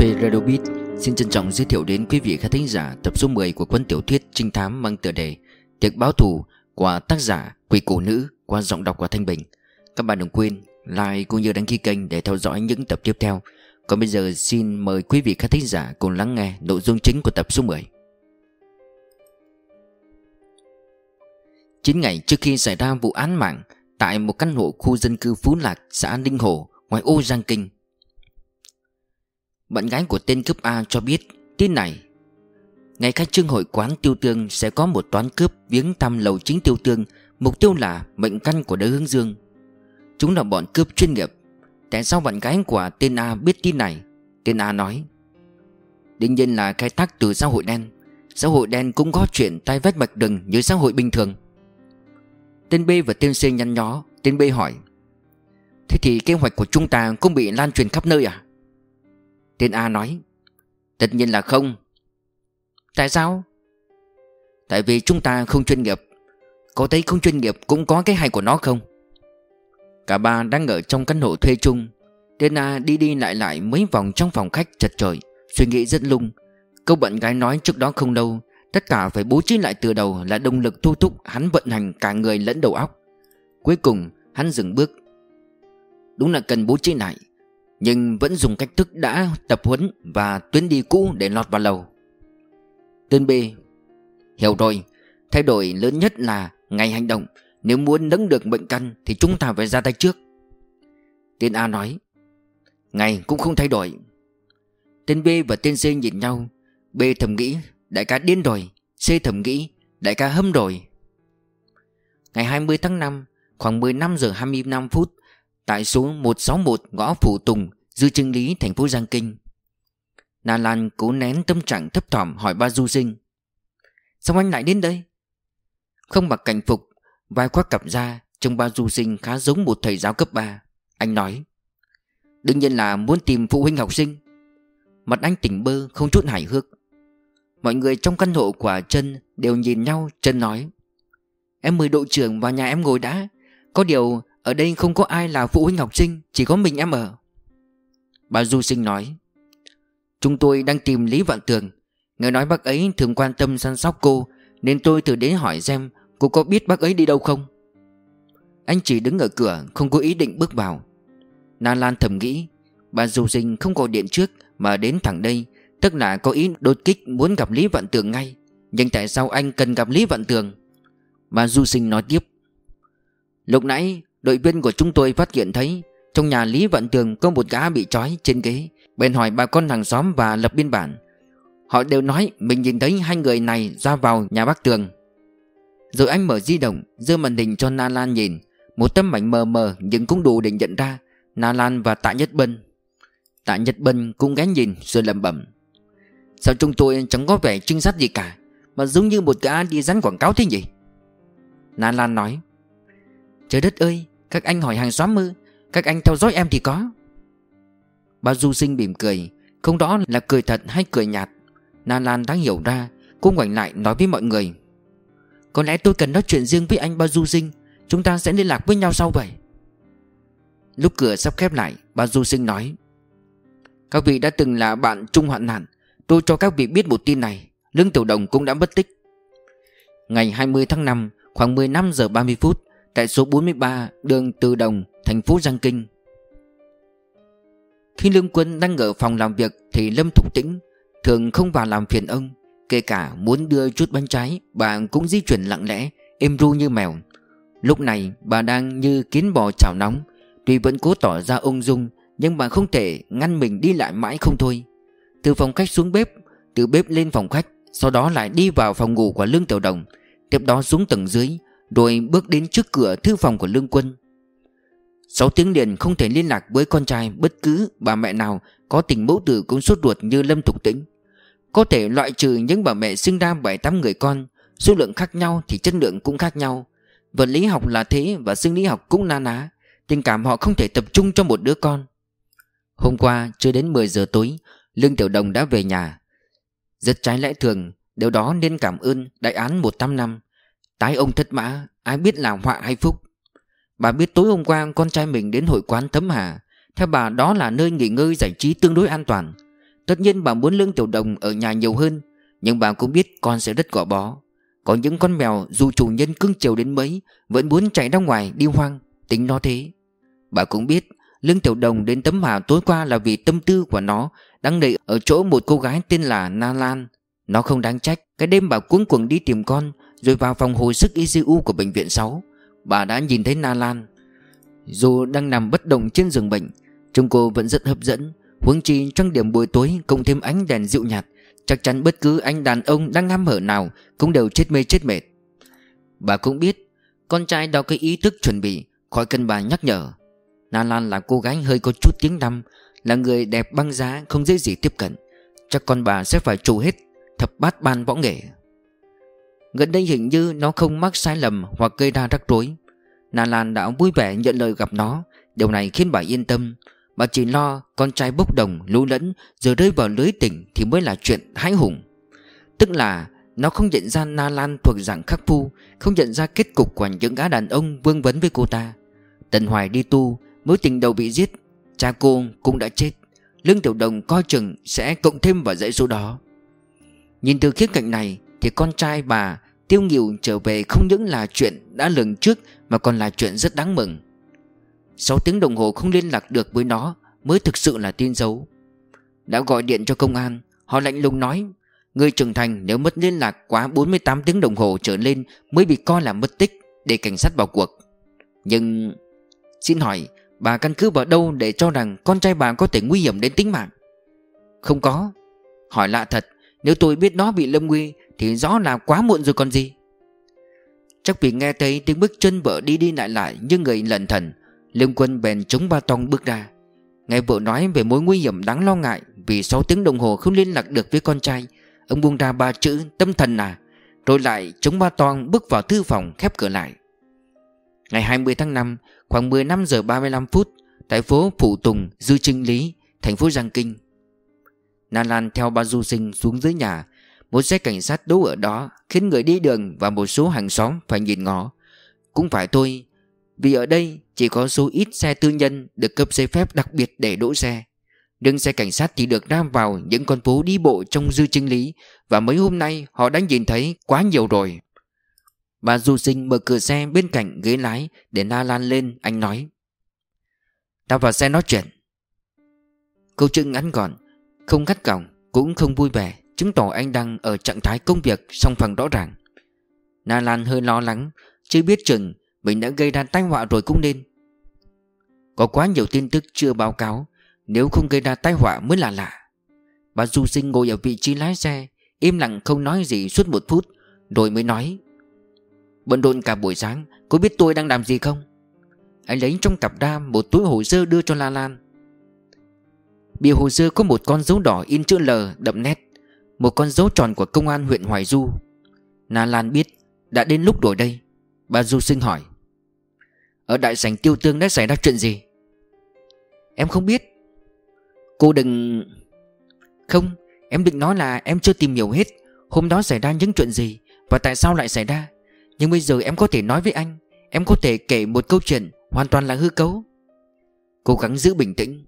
Phê Radio Beat xin trân trọng giới thiệu đến quý vị khán thính giả tập số 10 của cuốn tiểu thuyết trinh thám mang tựa đề Tiệc báo thù của tác giả Quỷ Cổ Nữ qua giọng đọc của Thanh Bình. Các bạn đừng quên like cũng như đăng ký kênh để theo dõi những tập tiếp theo. Còn bây giờ xin mời quý vị khán thính giả cùng lắng nghe nội dung chính của tập số 10. 9 ngày trước khi xảy ra vụ án mạng tại một căn hộ khu dân cư Phú Lạc, xã Ninh Hồ, ngoài ô Giang Kinh, bạn gái của tên cướp A cho biết tin này: ngày khai trương hội quán Tiêu Tương sẽ có một toán cướp viếng thăm lầu chính Tiêu Tương, mục tiêu là mệnh căn của Đới Hướng Dương. Chúng là bọn cướp chuyên nghiệp. Tại sao bạn gái của tên A biết tin này? Tên A nói: đương nhiên là khai thác từ xã hội đen. Xã hội đen cũng có chuyện tay vách mạch rừng như xã hội bình thường. Tên B và tên C nhăn nhó. Tên B hỏi: thế thì kế hoạch của chúng ta cũng bị lan truyền khắp nơi à? Tên A nói: tất nhiên là không. Tại sao? Tại vì chúng ta không chuyên nghiệp. Có thấy không chuyên nghiệp cũng có cái hay của nó không? Cả ba đang ở trong căn hộ thuê chung. Tên A đi đi lại lại mấy vòng trong phòng khách chật chội, suy nghĩ rất lung. Câu bạn gái nói trước đó không lâu, tất cả phải bố trí lại từ đầu là động lực thôi thúc hắn vận hành cả người lẫn đầu óc. Cuối cùng hắn dừng bước. Đúng là cần bố trí lại, nhưng vẫn dùng cách thức đã tập huấn và tuyến đi cũ để lọt vào lầu. Tên B: hiểu rồi. Thay đổi lớn nhất là ngày hành động. Nếu muốn nâng được mệnh căn thì chúng ta phải ra tay trước. Tên A nói: ngày cũng không thay đổi. Tên B và tên C nhìn nhau. B thầm nghĩ đại ca điên rồi. C thầm nghĩ đại ca hâm rồi. Ngày 20 tháng 5, khoảng 15 giờ 25 phút, tại số 161 ngõ Phủ Tùng, Dư Trưng Lý, thành phố Giang Kinh, Na Lan cố nén tâm trạng thấp thỏm hỏi ba du sinh: sao anh lại đến đây? Không mặc cảnh phục, vai khoác cặp da, trông ba du sinh khá giống một thầy giáo cấp 3. Anh nói: đương nhiên là muốn tìm phụ huynh học sinh. Mặt anh tỉnh bơ, không chút hài hước. Mọi người trong căn hộ của Trân đều nhìn nhau. Trân nói: em mời đội trưởng vào nhà em ngồi đã. Có điều ở đây không có ai là phụ huynh học sinh, chỉ có mình em ở. Bà du sinh nói: chúng tôi đang tìm Lý Vạn Tường. Nghe nói bác ấy thường quan tâm săn sóc cô, nên tôi thử đến hỏi xem cô có biết bác ấy đi đâu không. Anh chỉ đứng ở cửa, không có ý định bước vào. Na Lan thầm nghĩ bà du sinh không gọi điện trước mà đến thẳng đây, tức là có ý đột kích muốn gặp Lý Vạn Tường ngay. Nhưng tại sao anh cần gặp Lý Vạn Tường? Bà du sinh nói tiếp: lúc nãy đội viên của chúng tôi phát hiện thấy trong nhà Lý Vạn Tường có một gã bị trói trên ghế. Bèn hỏi bà con hàng xóm và lập biên bản. Họ đều nói mình nhìn thấy hai người này ra vào nhà bác Tường. Rồi anh mở di động, giơ màn hình cho Na Lan nhìn. Một tấm ảnh mờ mờ nhưng cũng đủ để nhận ra Na Lan và Tạ Nhất Bân. Tạ Nhất Bân cũng ghé nhìn rồi lẩm bẩm: sao chúng tôi chẳng có vẻ trinh sát gì cả, mà giống như một gã đi dán quảng cáo thế nhỉ? Na Lan nói: trời đất ơi, các anh hỏi hàng xóm ư? Các anh theo dõi em thì có. Bà du sinh mỉm cười, không rõ là cười thật hay cười nhạt. Na Lan đã hiểu ra. Cô ngoảnh lại nói với mọi người: có lẽ tôi cần nói chuyện riêng với anh ba du sinh. Chúng ta sẽ liên lạc với nhau sau vậy. Lúc cửa sắp khép lại, bà du sinh nói: các vị đã từng là bạn chung hoạn nạn. Tôi cho các vị biết một tin này: Lương Tiểu Đồng cũng đã mất tích. Ngày 20 tháng 5, khoảng 15 giờ 30 phút, tại số 43 đường Từ Đồng, thành phố Giang Kinh. Khi Lương Quân đang ở phòng làm việc thì Lâm Thục Tĩnh thường không vào làm phiền ông. Kể cả muốn đưa chút bánh trái, bà cũng di chuyển lặng lẽ, êm ru như mèo. Lúc này bà đang như kiến bò chảo nóng. Tuy vẫn cố tỏ ra ung dung, nhưng bà không thể ngăn mình đi lại mãi không thôi. Từ phòng khách xuống bếp, từ bếp lên phòng khách, sau đó lại đi vào phòng ngủ của Lương Tiểu Đồng, tiếp đó xuống tầng dưới, rồi bước đến trước cửa thư phòng của Lương Quân. 6 tiếng liền không thể liên lạc với con trai bất cứ bà mẹ nào có tình mẫu tử cũng sốt ruột như Lâm Thục Tĩnh. Có thể loại trừ những bà mẹ sinh ra 7-8 người con, số lượng khác nhau thì chất lượng cũng khác nhau. Vật lý học là thế và sinh lý học cũng na ná. Tình cảm họ không thể tập trung cho một đứa con. Hôm qua chưa đến 10 giờ tối, Lương Tiểu Đồng đã về nhà. Rất trái lẽ thường, điều đó nên cảm ơn đại án 185. Tái ông thất mã, ai biết là họa hay phúc. Bà biết tối hôm qua con trai mình đến hội quán Thấm Hà. Theo bà đó là nơi nghỉ ngơi giải trí tương đối an toàn. Tất nhiên bà muốn Lương Tiểu Đồng ở nhà nhiều hơn, nhưng bà cũng biết con sẽ rất gò bó. Có những con mèo dù chủ nhân cưng chiều đến mấy vẫn muốn chạy ra ngoài đi hoang, tính nó thế. Bà cũng biết Lương Tiểu Đồng đến Tấm Hà tối qua là vì tâm tư của nó đang đợi ở chỗ một cô gái tên là Na Lan. Nó không đáng trách cái đêm bà cuống cuồng đi tìm con, rồi vào phòng hồi sức ICU của bệnh viện 6, bà đã nhìn thấy Na Lan. Dù đang nằm bất động trên giường bệnh, trông cô vẫn rất hấp dẫn. Huống chi trong điểm buổi tối cộng thêm ánh đèn dịu nhạt, chắc chắn bất cứ anh đàn ông đang hăm hở nào cũng đều chết mê chết mệt. Bà cũng biết con trai đã có ý thức chuẩn bị, khỏi cần bà nhắc nhở. Na Lan là cô gái hơi có chút tiếng tăm, là người đẹp băng giá không dễ gì tiếp cận. Chắc con bà sẽ phải trù hết thập bát ban võ nghệ. Gần đây hình như nó không mắc sai lầm hoặc gây ra rắc rối. Na Lan đã vui vẻ nhận lời gặp nó. Điều này khiến bà yên tâm. Bà chỉ lo con trai bốc đồng lú lẫn rồi rơi vào lưới tình thì mới là chuyện hãi hùng. Tức là nó không nhận ra Na Lan thuộc dạng khắc phu, không nhận ra kết cục của những gã đàn ông vương vấn với cô ta. Tần Hoài đi tu, mối tình đầu bị giết, cha cô cũng đã chết. Lương Tiểu Đồng coi chừng sẽ cộng thêm vào dãy số đó. Nhìn từ khía cạnh này thì con trai bà Tiêu Nghỉu trở về không những là chuyện đã lường trước mà còn là chuyện rất đáng mừng. 6 tiếng đồng hồ không liên lạc được với nó mới thực sự là tin xấu. Đã gọi điện cho công an, họ lạnh lùng nói người trưởng thành nếu mất liên lạc quá 48 tiếng đồng hồ trở lên mới bị coi là mất tích, để cảnh sát vào cuộc. Nhưng xin hỏi bà căn cứ vào đâu để cho rằng con trai bà có thể nguy hiểm đến tính mạng? Không có. Hỏi lạ thật, nếu tôi biết nó bị lâm nguy thì rõ là quá muộn rồi còn gì. Chắc vì nghe thấy tiếng bước chân vợ đi đi lại lại như người lẩn thẩn, Lương Quân bèn chống ba tong bước ra. Nghe vợ nói về mối nguy hiểm đáng lo ngại vì 6 tiếng đồng hồ không liên lạc được với con trai, ông buông ra 3 chữ tâm thần à, rồi lại chống ba tong bước vào thư phòng khép cửa lại. Ngày 20 tháng 5, khoảng 15 giờ 35 phút, tại phố Phủ Tùng, Dư Trinh Lý, thành phố Giang Kinh. Na Lan theo ba du sinh xuống dưới nhà. Một xe cảnh sát đỗ ở đó khiến người đi đường và một số hàng xóm phải nhìn ngó. Cũng phải thôi, vì ở đây chỉ có số ít xe tư nhân được cấp giấy phép đặc biệt để đỗ xe. Nhưng xe cảnh sát thì được ra vào những con phố đi bộ trong Dư Trinh Lý, và mấy hôm nay họ đã nhìn thấy quá nhiều rồi. Bà du sinh mở cửa xe bên cạnh ghế lái để Na Lan lên. Anh nói: "Tao vào xe nói chuyện." Câu chuyện ngắn gọn, không gắt gỏng cũng không vui vẻ, chứng tỏ anh đang ở trạng thái công việc song phẳng rõ ràng. Na Lan hơi lo lắng, chưa biết chừng mình đã gây ra tai họa rồi cũng nên. Có quá nhiều tin tức chưa báo cáo, nếu không gây ra tai họa mới là lạ. Bà du sinh ngồi ở vị trí lái xe, im lặng không nói gì suốt 1 phút, rồi mới nói: "Bận rộn cả buổi sáng, có biết tôi đang làm gì không?" Anh lấy trong cặp ra một túi hồ sơ đưa cho Na Lan. Bìa hồ sơ có một con dấu đỏ in chữ L đậm nét, một con dấu tròn của công an huyện Hoài Du. Na Lan biết đã đến lúc rồi đây. Bà du sinh hỏi: "Ở đại sảnh Tiêu Tương đã xảy ra chuyện gì?" "Em không biết." "Cô đừng..." "Không, em định nói là em chưa tìm hiểu hết hôm đó xảy ra những chuyện gì và tại sao lại xảy ra. Nhưng bây giờ em có thể nói với anh, em có thể kể một câu chuyện hoàn toàn là hư cấu." Cố gắng giữ bình tĩnh.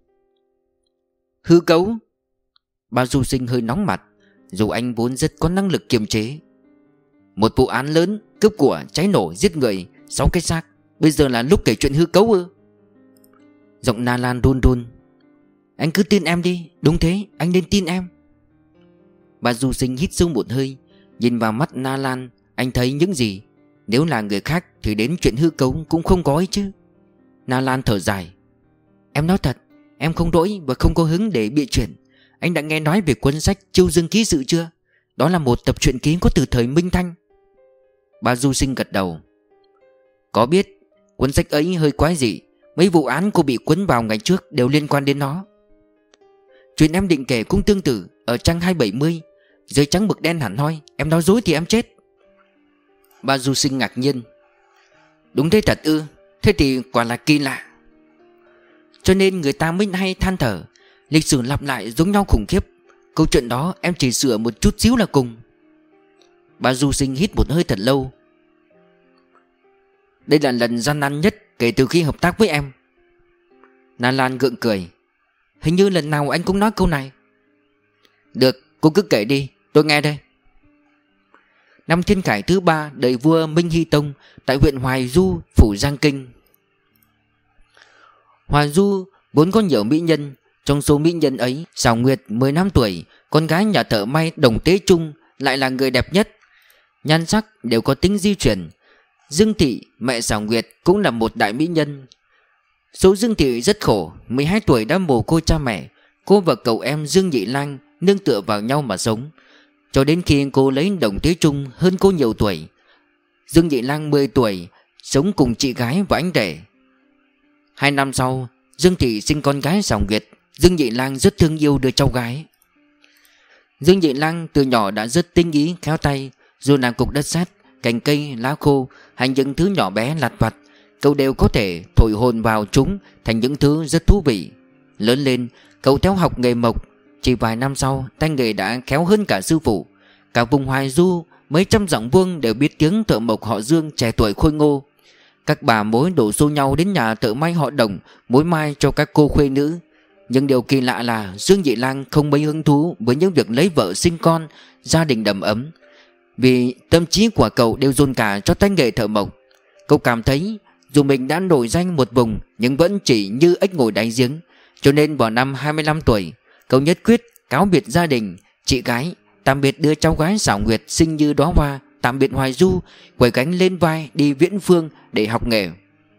"Hư cấu?" Bà du sinh hơi nóng mặt, dù anh vốn rất có năng lực kiềm chế. "Một vụ án lớn, cướp của, cháy nổ, giết người, 6 cái xác, bây giờ là lúc kể chuyện hư cấu ư?" Giọng Na Lan run run. "Anh cứ tin em đi." "Đúng thế, anh nên tin em." Bà du sinh hít sâu một hơi, nhìn vào mắt Na Lan. Anh thấy những gì? Nếu là người khác thì đến chuyện hư cấu cũng không có ấy chứ. Na Lan thở dài: "Em nói thật, em không rỗi và không có hứng để bịa chuyện. Anh đã nghe nói về cuốn sách Chiêu Dương Ký Sự chưa? Đó là một tập truyện ký có từ thời Minh Thanh." Bà du sinh gật đầu: "Có biết, cuốn sách ấy hơi quái dị. Mấy vụ án cô bị cuốn vào ngày trước đều liên quan đến nó. Chuyện em định kể cũng tương tự, ở trang 270, giấy trắng mực đen hẳn hoi. Em nói dối thì em chết." Bà du sinh ngạc nhiên: "Đúng thế thật ư? Thế thì quả là kỳ lạ." Cho nên người ta mới hay than thở, lịch sử lặp lại giống nhau khủng khiếp. Câu chuyện đó em chỉ sửa một chút xíu là cùng. Bà du sinh hít một hơi thật lâu. "Đây là lần gian nan nhất kể từ khi hợp tác với em." Na Lan gượng cười: "Hình như lần nào anh cũng nói câu này." Được, cô cứ kể đi, tôi nghe đây. Năm Thiên Khải thứ 3 đời vua Minh Hy Tông, tại huyện Hoài Du, phủ Giang Kinh. Hoài Du vốn có nhiều mỹ nhân. Trong số mỹ nhân ấy, Sảo Nguyệt 15 tuổi, con gái nhà thợ may Đồng Tế Trung, lại là người đẹp nhất. Nhan sắc đều có tính di chuyển. Dương Thị, mẹ Sảo Nguyệt, cũng là một đại mỹ nhân. Số Dương Thị rất khổ, 12 tuổi đã mồ côi cha mẹ. Cô và cậu em Dương Nhị Lang nương tựa vào nhau mà sống, cho đến khi cô lấy Đồng Tế Trung hơn cô nhiều tuổi. Dương Nhị Lang 10 tuổi, sống cùng chị gái và anh rể. 2 năm sau, Dương Thị sinh con gái Sảo Nguyệt. Dương Nhị Lang rất thương yêu đứa cháu gái. Dương Nhị Lang từ nhỏ đã rất tinh ý, khéo tay. Dù làm cục đất sét, cành cây, lá khô hay những thứ nhỏ bé lặt vặt, cậu đều có thể thổi hồn vào chúng thành những thứ rất thú vị. Lớn lên, cậu theo học nghề mộc. Chỉ vài năm sau, tay nghề đã khéo hơn cả sư phụ. Cả vùng Hoài Du, mấy trăm dặm vuông đều biết tiếng thợ mộc họ Dương trẻ tuổi khôi ngô. Các bà mối đổ xô nhau đến nhà thợ may họ Đồng mối mai cho các cô khuê nữ. Nhưng điều kỳ lạ là Dương Nhị Lang không mấy hứng thú với những việc lấy vợ sinh con, gia đình đầm ấm, vì tâm trí của cậu đều dồn cả cho tay nghề thợ mộc. Cậu cảm thấy dù mình đã nổi danh một vùng nhưng vẫn chỉ như ếch ngồi đáy giếng. Cho nên vào năm 25 tuổi, cậu nhất quyết cáo biệt gia đình, chị gái, tạm biệt đứa cháu gái Sảo Nguyệt xinh như đóa hoa, tạm biệt Hoài Du, quẩy cánh lên vai đi Viễn Phương để học nghề.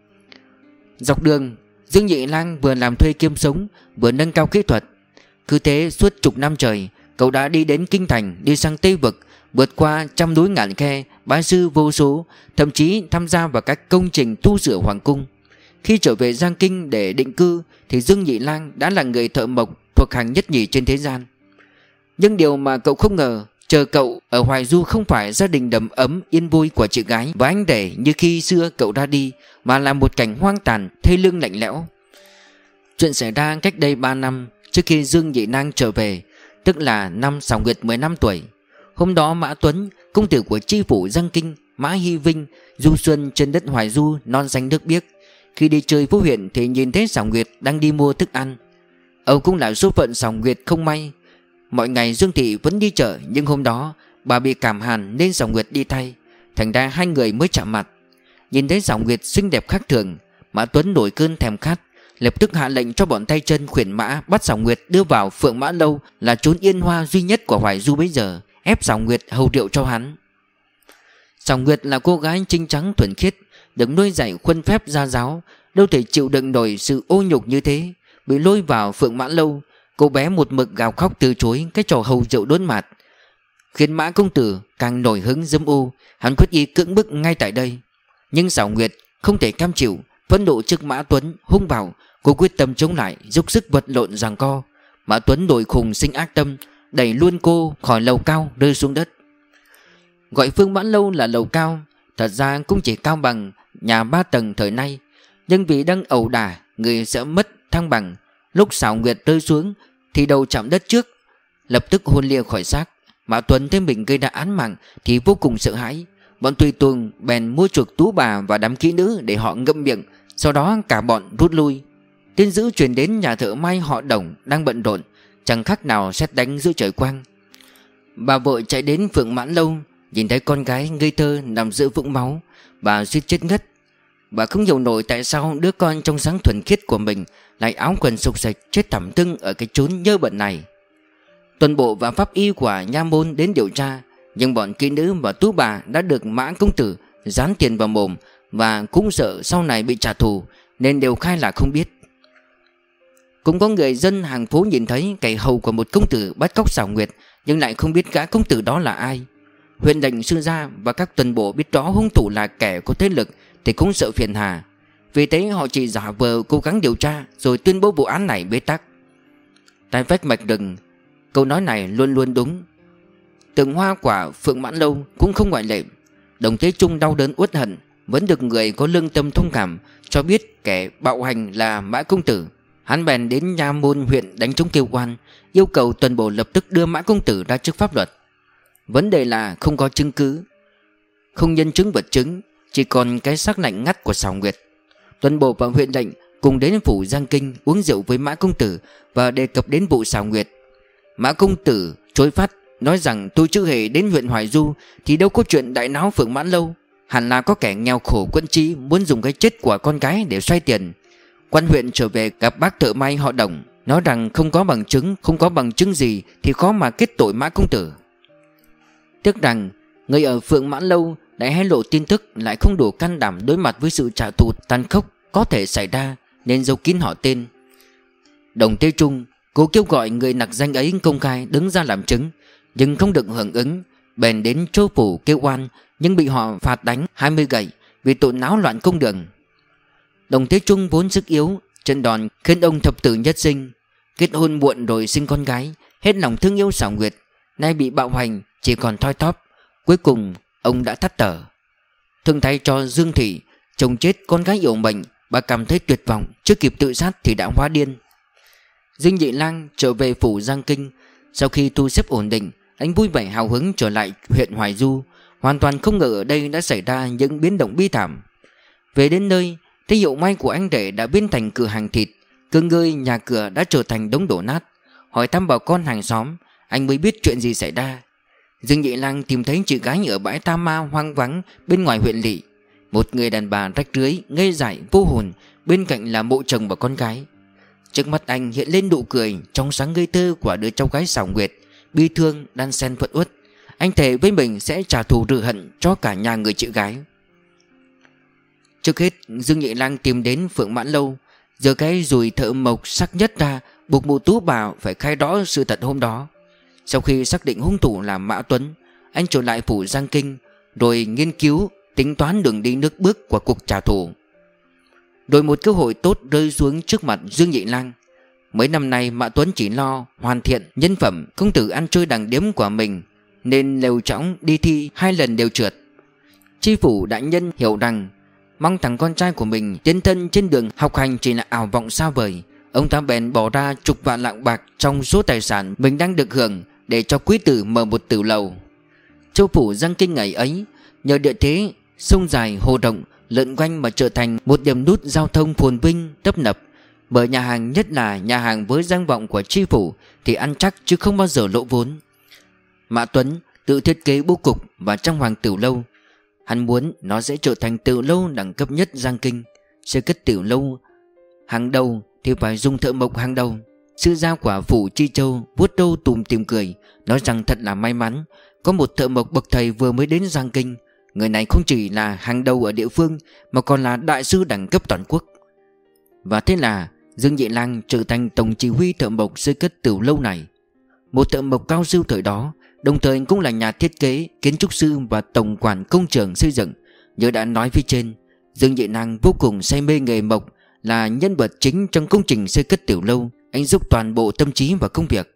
Dọc đường, Dương Nhị Lang vừa làm thuê kiêm sống, vừa nâng cao kỹ thuật. Cứ thế suốt chục năm trời, cậu đã đi đến Kinh Thành, đi sang Tây Vực, vượt qua trăm núi ngàn khe, bái sư vô số, thậm chí tham gia vào các công trình tu sửa hoàng cung. Khi trở về Giang Kinh để định cư thì Dương Nhị Lang đã là người thợ mộc thuộc hàng nhất nhì trên thế gian. Nhưng điều mà cậu không ngờ, chờ cậu ở Hoài Du không phải gia đình đầm ấm yên vui của chị gái và anh rể như khi xưa cậu ra đi, mà là một cảnh hoang tàn, thê lương lạnh lẽo. Chuyện xảy ra cách đây 3 năm, trước khi Dương Nhị Lang trở về, tức là năm Sảo Nguyệt 15 tuổi. Hôm đó Mã Tuấn, công tử của tri phủ Giang Kinh, Mã Hy Vinh, du xuân trên đất Hoài Du non xanh nước biếc. Khi đi chơi phố huyện thì nhìn thấy Sảo Nguyệt đang đi mua thức ăn. Âu cũng là số phận Sảo Nguyệt không may. Mọi ngày Dương Thị vẫn đi chợ, nhưng hôm đó bà bị cảm hàn nên Sảo Nguyệt đi thay. Thành ra hai người mới chạm mặt. Nhìn thấy Sảo Nguyệt xinh đẹp khác thường, Mã Tuấn nổi cơn thèm khát, lập tức hạ lệnh cho bọn tay chân khuyển mã bắt Sảo Nguyệt đưa vào Phượng Mã Lâu, là chốn yên hoa duy nhất của Hoài Du bấy giờ, ép Sảo Nguyệt hầu rượu cho hắn. Sảo Nguyệt là cô gái trinh trắng thuần khiết, được nuôi dạy khuôn phép gia giáo, đâu thể chịu đựng nổi sự ô nhục như thế. Bị lôi vào Phượng Mã Lâu, cô bé một mực gào khóc từ chối cái trò hầu rượu đốn mặt, khiến Mã công tử càng nổi hứng dâm ô. Hắn quyết ý cưỡng bức ngay tại đây. Nhưng Sảo Nguyệt không thể cam chịu, phẫn nộ trước Mã Tuấn hung vào. Cô quyết tâm chống lại, dốc sức vật lộn giằng co. Mã Tuấn nổi khùng sinh ác tâm, đẩy luôn cô khỏi lầu cao rơi xuống đất. Gọi Phượng Mã Lâu là lầu cao, thật ra cũng chỉ cao bằng nhà 3 tầng thời nay. Nhưng vì đang ẩu đả, người sẽ mất thăng bằng. Lúc Sảo Nguyệt rơi xuống thì đầu chạm đất trước, lập tức hôn lìa khỏi xác. Mã Tuấn thấy mình gây ra án mạng thì vô cùng sợ hãi. Bọn tùy tùng bèn mua chuộc tú bà và đám kỹ nữ để họ ngậm miệng. Sau đó cả bọn rút lui. Tin dữ truyền đến nhà thợ may họ Đồng đang bận rộn, chẳng khác nào sét đánh giữa trời quang. Bà vội chạy đến Phượng Mãn Lâu, nhìn thấy con gái ngây thơ nằm giữa vũng máu, bà suýt chết ngất. Bà không hiểu nổi tại sao đứa con trong sáng thuần khiết của mình lại áo quần sục sạch chết thảm tưng ở cái chốn nhơ bẩn này. Tuần bộ và pháp y của nha môn đến điều tra, nhưng bọn kỹ nữ và tú bà đã được Mã công tử dán tiền vào mồm và cũng sợ sau này bị trả thù nên đều khai là không biết. Cũng có người dân hàng phố nhìn thấy kẻ hầu của một công tử bắt cóc Sảo Nguyệt, nhưng lại không biết gã công tử đó là ai. Huyện lệnh sư gia và các tuần bộ biết rõ hung thủ là kẻ có thế lực thì cũng sợ phiền hà, vì thế họ chỉ giả vờ cố gắng điều tra rồi tuyên bố vụ án này bế tắc. Tai vách mạch rừng, câu nói này luôn luôn đúng. Tượng hoa quả Phượng Mãn Lâu cũng không ngoại lệ. Đồng Tế Trung đau đớn uất hận, vẫn được người có lương tâm thông cảm cho biết kẻ bạo hành là Mã công tử. Hắn bèn đến nha môn huyện đánh trống kêu quan, yêu cầu tuần bộ lập tức đưa Mã công tử ra trước pháp luật. Vấn đề là không có chứng cứ, không nhân chứng vật chứng, chỉ còn cái xác lạnh ngắt của Sảo Nguyệt. Tuần bộ và huyện lệnh cùng đến phủ Giang Kinh uống rượu với Mã công tử và đề cập đến vụ Sảo Nguyệt. Mã công tử chối phát, nói rằng tôi chưa hề đến huyện Hoài Du thì đâu có chuyện đại náo Phượng Mãn Lâu. Hẳn là có kẻ nghèo khổ quẫn trí muốn dùng cái chết của con gái để xoay tiền. Quan huyện trở về gặp bác thợ may họ Đồng, nói rằng không có bằng chứng gì thì khó mà kết tội Mã công tử. Tiếc rằng người ở Phượng Mãn Lâu lại hé lộ tin tức, lại không đủ can đảm đối mặt với sự trả thù tàn khốc có thể xảy ra, nên giấu kín họ tên. Đồng Tế Trung cố kêu gọi người nặc danh ấy công khai đứng ra làm chứng, nhưng không được hưởng ứng, bèn đến Châu Phủ kêu oan, nhưng bị họ phạt đánh 20 gậy vì tội náo loạn công đường. Đồng Tế Trung vốn sức yếu, trận đòn khiến ông thập tử nhất sinh, kết hôn muộn rồi sinh con gái, hết lòng thương yêu xảo nguyệt, nay bị bạo hành chỉ còn thoi thóp. Cuối cùng ông đã tắt thở. Thương thay cho Dương Thị, chồng chết con gái yểu mệnh, bà cảm thấy tuyệt vọng, chưa kịp tự sát thì đã hóa điên. Dương Nhị Lang trở về phủ Giang Kinh. Sau khi thu xếp ổn định, anh vui vẻ hào hứng trở lại huyện Hoài Du, hoàn toàn không ngờ ở đây đã xảy ra những biến động bi thảm. Về đến nơi, thấy hiệu may của anh rể đã biến thành cửa hàng thịt, cơ ngơi nhà cửa đã trở thành đống đổ nát. Hỏi thăm bà con hàng xóm, anh mới biết chuyện gì xảy ra. Dương Nhị Lang tìm thấy chị gái ở bãi Tam Ma hoang vắng bên ngoài huyện lỵ. Một người đàn bà rách rưới, ngây dại, vô hồn, bên cạnh là mộ chồng và con gái. Trước mắt anh hiện lên nụ cười trong sáng ngây thơ của đứa cháu gái xảo nguyệt, bi thương đan xen phẫn uất. Anh thề với mình sẽ trả thù rừ hận cho cả nhà người chị gái. Trước hết, Dương Nhị Lang tìm đến Phượng Mãn Lâu, giơ cái dùi thợ mộc sắc nhất ra, buộc mụ Tú bảo phải khai rõ sự thật hôm đó. Sau khi xác định hung thủ là Mã Tuấn, anh trở lại phủ Giang Kinh, rồi nghiên cứu tính toán đường đi nước bước của cuộc trả thù. Rồi một cơ hội tốt rơi xuống trước mặt Dương Nhị Lang. Mấy năm nay Mã Tuấn chỉ lo hoàn thiện nhân phẩm công tử ăn chơi đàng điếm của mình, nên lều trõng đi thi 2 lần đều trượt. Tri phủ đại nhân hiểu rằng mong thằng con trai của mình tiến thân trên đường học hành chỉ là ảo vọng xa vời. Ông ta bèn bỏ ra chục vạn lạng bạc trong số tài sản mình đang được hưởng để cho quý tử mở một tử lầu. Châu phủ Giang Kinh ngày ấy nhờ địa thế sông dài hồ rộng lượn quanh mà trở thành một điểm nút giao thông phồn vinh tấp nập. Mở nhà hàng, nhất là nhà hàng với danh vọng của tri phủ, thì ăn chắc chứ không bao giờ lỗ vốn. Mã Tuấn tự thiết kế bố cục và trang hoàng tiểu lâu. Hắn muốn nó sẽ trở thành tiểu lâu đẳng cấp nhất Giang Kinh. Sẽ cất tiểu lâu hàng đầu thì phải dùng thợ mộc hàng đầu. Sư gia quả phủ Chi Châu vuốt râu tùm tìm cười, nói rằng thật là may mắn có một thợ mộc bậc thầy vừa mới đến Giang Kinh. Người này không chỉ là hàng đầu ở địa phương mà còn là đại sư đẳng cấp toàn quốc. Và thế là Dương Nhị Lang trở thành tổng chỉ huy thợ mộc xây cất tiểu lâu này. Một thợ mộc cao siêu thời đó, đồng thời cũng là nhà thiết kế, kiến trúc sư và tổng quản công trường xây dựng. Như đã nói phía trên, Dương Nhị Lang vô cùng say mê nghề mộc, là nhân vật chính trong công trình xây cất tiểu lâu. Anh dốc toàn bộ tâm trí vào công việc.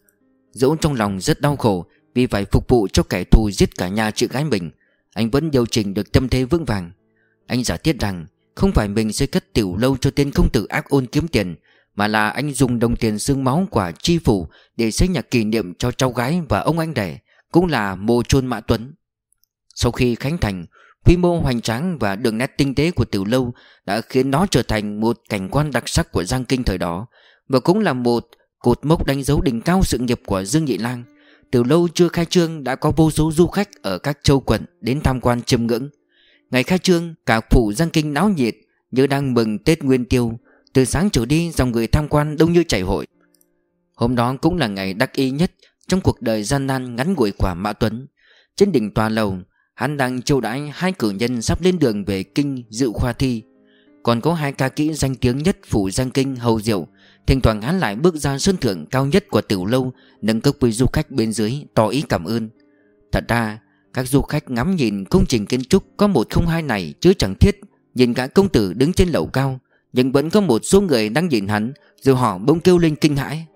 Dẫu trong lòng rất đau khổ vì phải phục vụ cho kẻ thù giết cả nhà chị gái mình, anh vẫn điều chỉnh được tâm thế vững vàng. Anh giả thiết rằng không phải mình xây cất tiểu lâu cho tên công tử ác ôn kiếm tiền, mà là anh dùng đồng tiền xương máu của tri phủ để xây nhà kỷ niệm cho cháu gái và ông anh rể, cũng là mộ chôn Mã Tuấn. Sau khi khánh thành, quy mô hoành tráng và đường nét tinh tế của tiểu lâu đã khiến nó trở thành một cảnh quan đặc sắc của Giang Kinh thời đó, và cũng là một cột mốc đánh dấu đỉnh cao sự nghiệp của Dương Nhị Lang. Tiểu lâu chưa khai trương đã có vô số du khách ở các châu quận đến tham quan chiêm ngưỡng. Ngày khai trương, cả phủ Giang Kinh náo nhiệt như đang mừng Tết Nguyên Tiêu. Từ sáng trở đi, dòng người tham quan đông như chảy hội. Hôm đó cũng là ngày đắc ý nhất trong cuộc đời gian nan ngắn ngủi của Mã Tuấn. Trên đỉnh tòa lầu, hắn đang chiêu đãi 2 cử nhân sắp lên đường về kinh dự khoa thi. Còn có 2 ca kỹ danh tiếng nhất phủ Giang Kinh hầu rượu. Thỉnh thoảng hắn lại bước ra sân thượng cao nhất của tiểu lâu, nâng cốc với du khách bên dưới, tỏ ý cảm ơn. Thật ra các du khách ngắm nhìn công trình kiến trúc có 102 này chứ chẳng thiết nhìn gã công tử đứng trên lầu cao. Nhưng vẫn có một số người đang nhìn hắn, rồi họ bỗng kêu lên kinh hãi.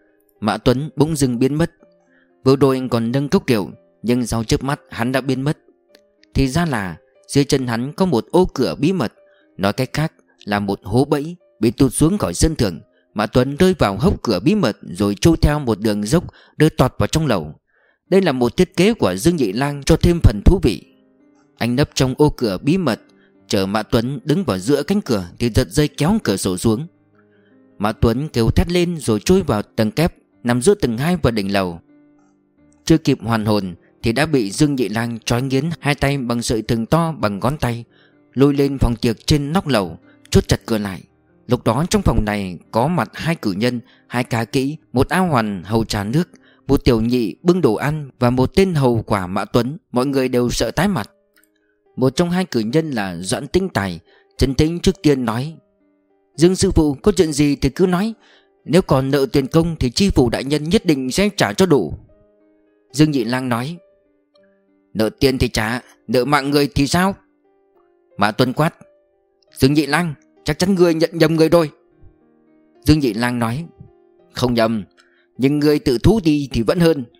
Mã Tuấn bỗng dưng biến mất. Vừa rồi anh còn nâng cốc rượu, nhưng sau chớp mắt hắn đã biến mất. Thì ra là dưới chân hắn có một ô cửa bí mật, nói cách khác là một hố bẫy. Bị tụt xuống khỏi sân thượng, Mã Tuấn rơi vào hốc cửa bí mật rồi trôi theo một đường dốc rơi tọt vào trong lầu. Đây là một thiết kế của Dương Nhị Lang cho thêm phần thú vị. Anh nấp trong ô cửa bí mật, chờ Mã Tuấn đứng vào giữa cánh cửa thì giật dây kéo cửa sổ xuống. Mã Tuấn kêu thét lên rồi trôi vào tầng kép nằm giữa tầng 2 và đỉnh lầu. chưa kịp hoàn hồn thì đã bị Dương Nhị Lang trói nghiến hai tay bằng sợi thừng to bằng ngón tay, lôi lên phòng tiệc trên nóc lầu, chốt chặt cửa lại. Lúc đó trong phòng này có mặt hai cử nhân, hai cá kỹ, một A Hoàn hầu trà nước, một tiểu nhị bưng đồ ăn và một tên hầu quả Mã Tuấn. Mọi người đều sợ tái mặt. Một trong hai cử nhân là Doãn Tinh Tài trấn tĩnh trước tiên nói: Dương sư phụ, có chuyện gì thì cứ nói, nếu còn nợ tiền công thì chi phủ đại nhân nhất định sẽ trả cho đủ. Dương Nhị Lang nói: Nợ tiền thì trả, nợ mạng người thì sao? Mã Tuấn quát: Dương Nhị Lang, chắc chắn ngươi nhận nhầm người rồi. Dương Nhị Lang nói: Không nhầm, nhưng ngươi tự thú đi thì vẫn hơn.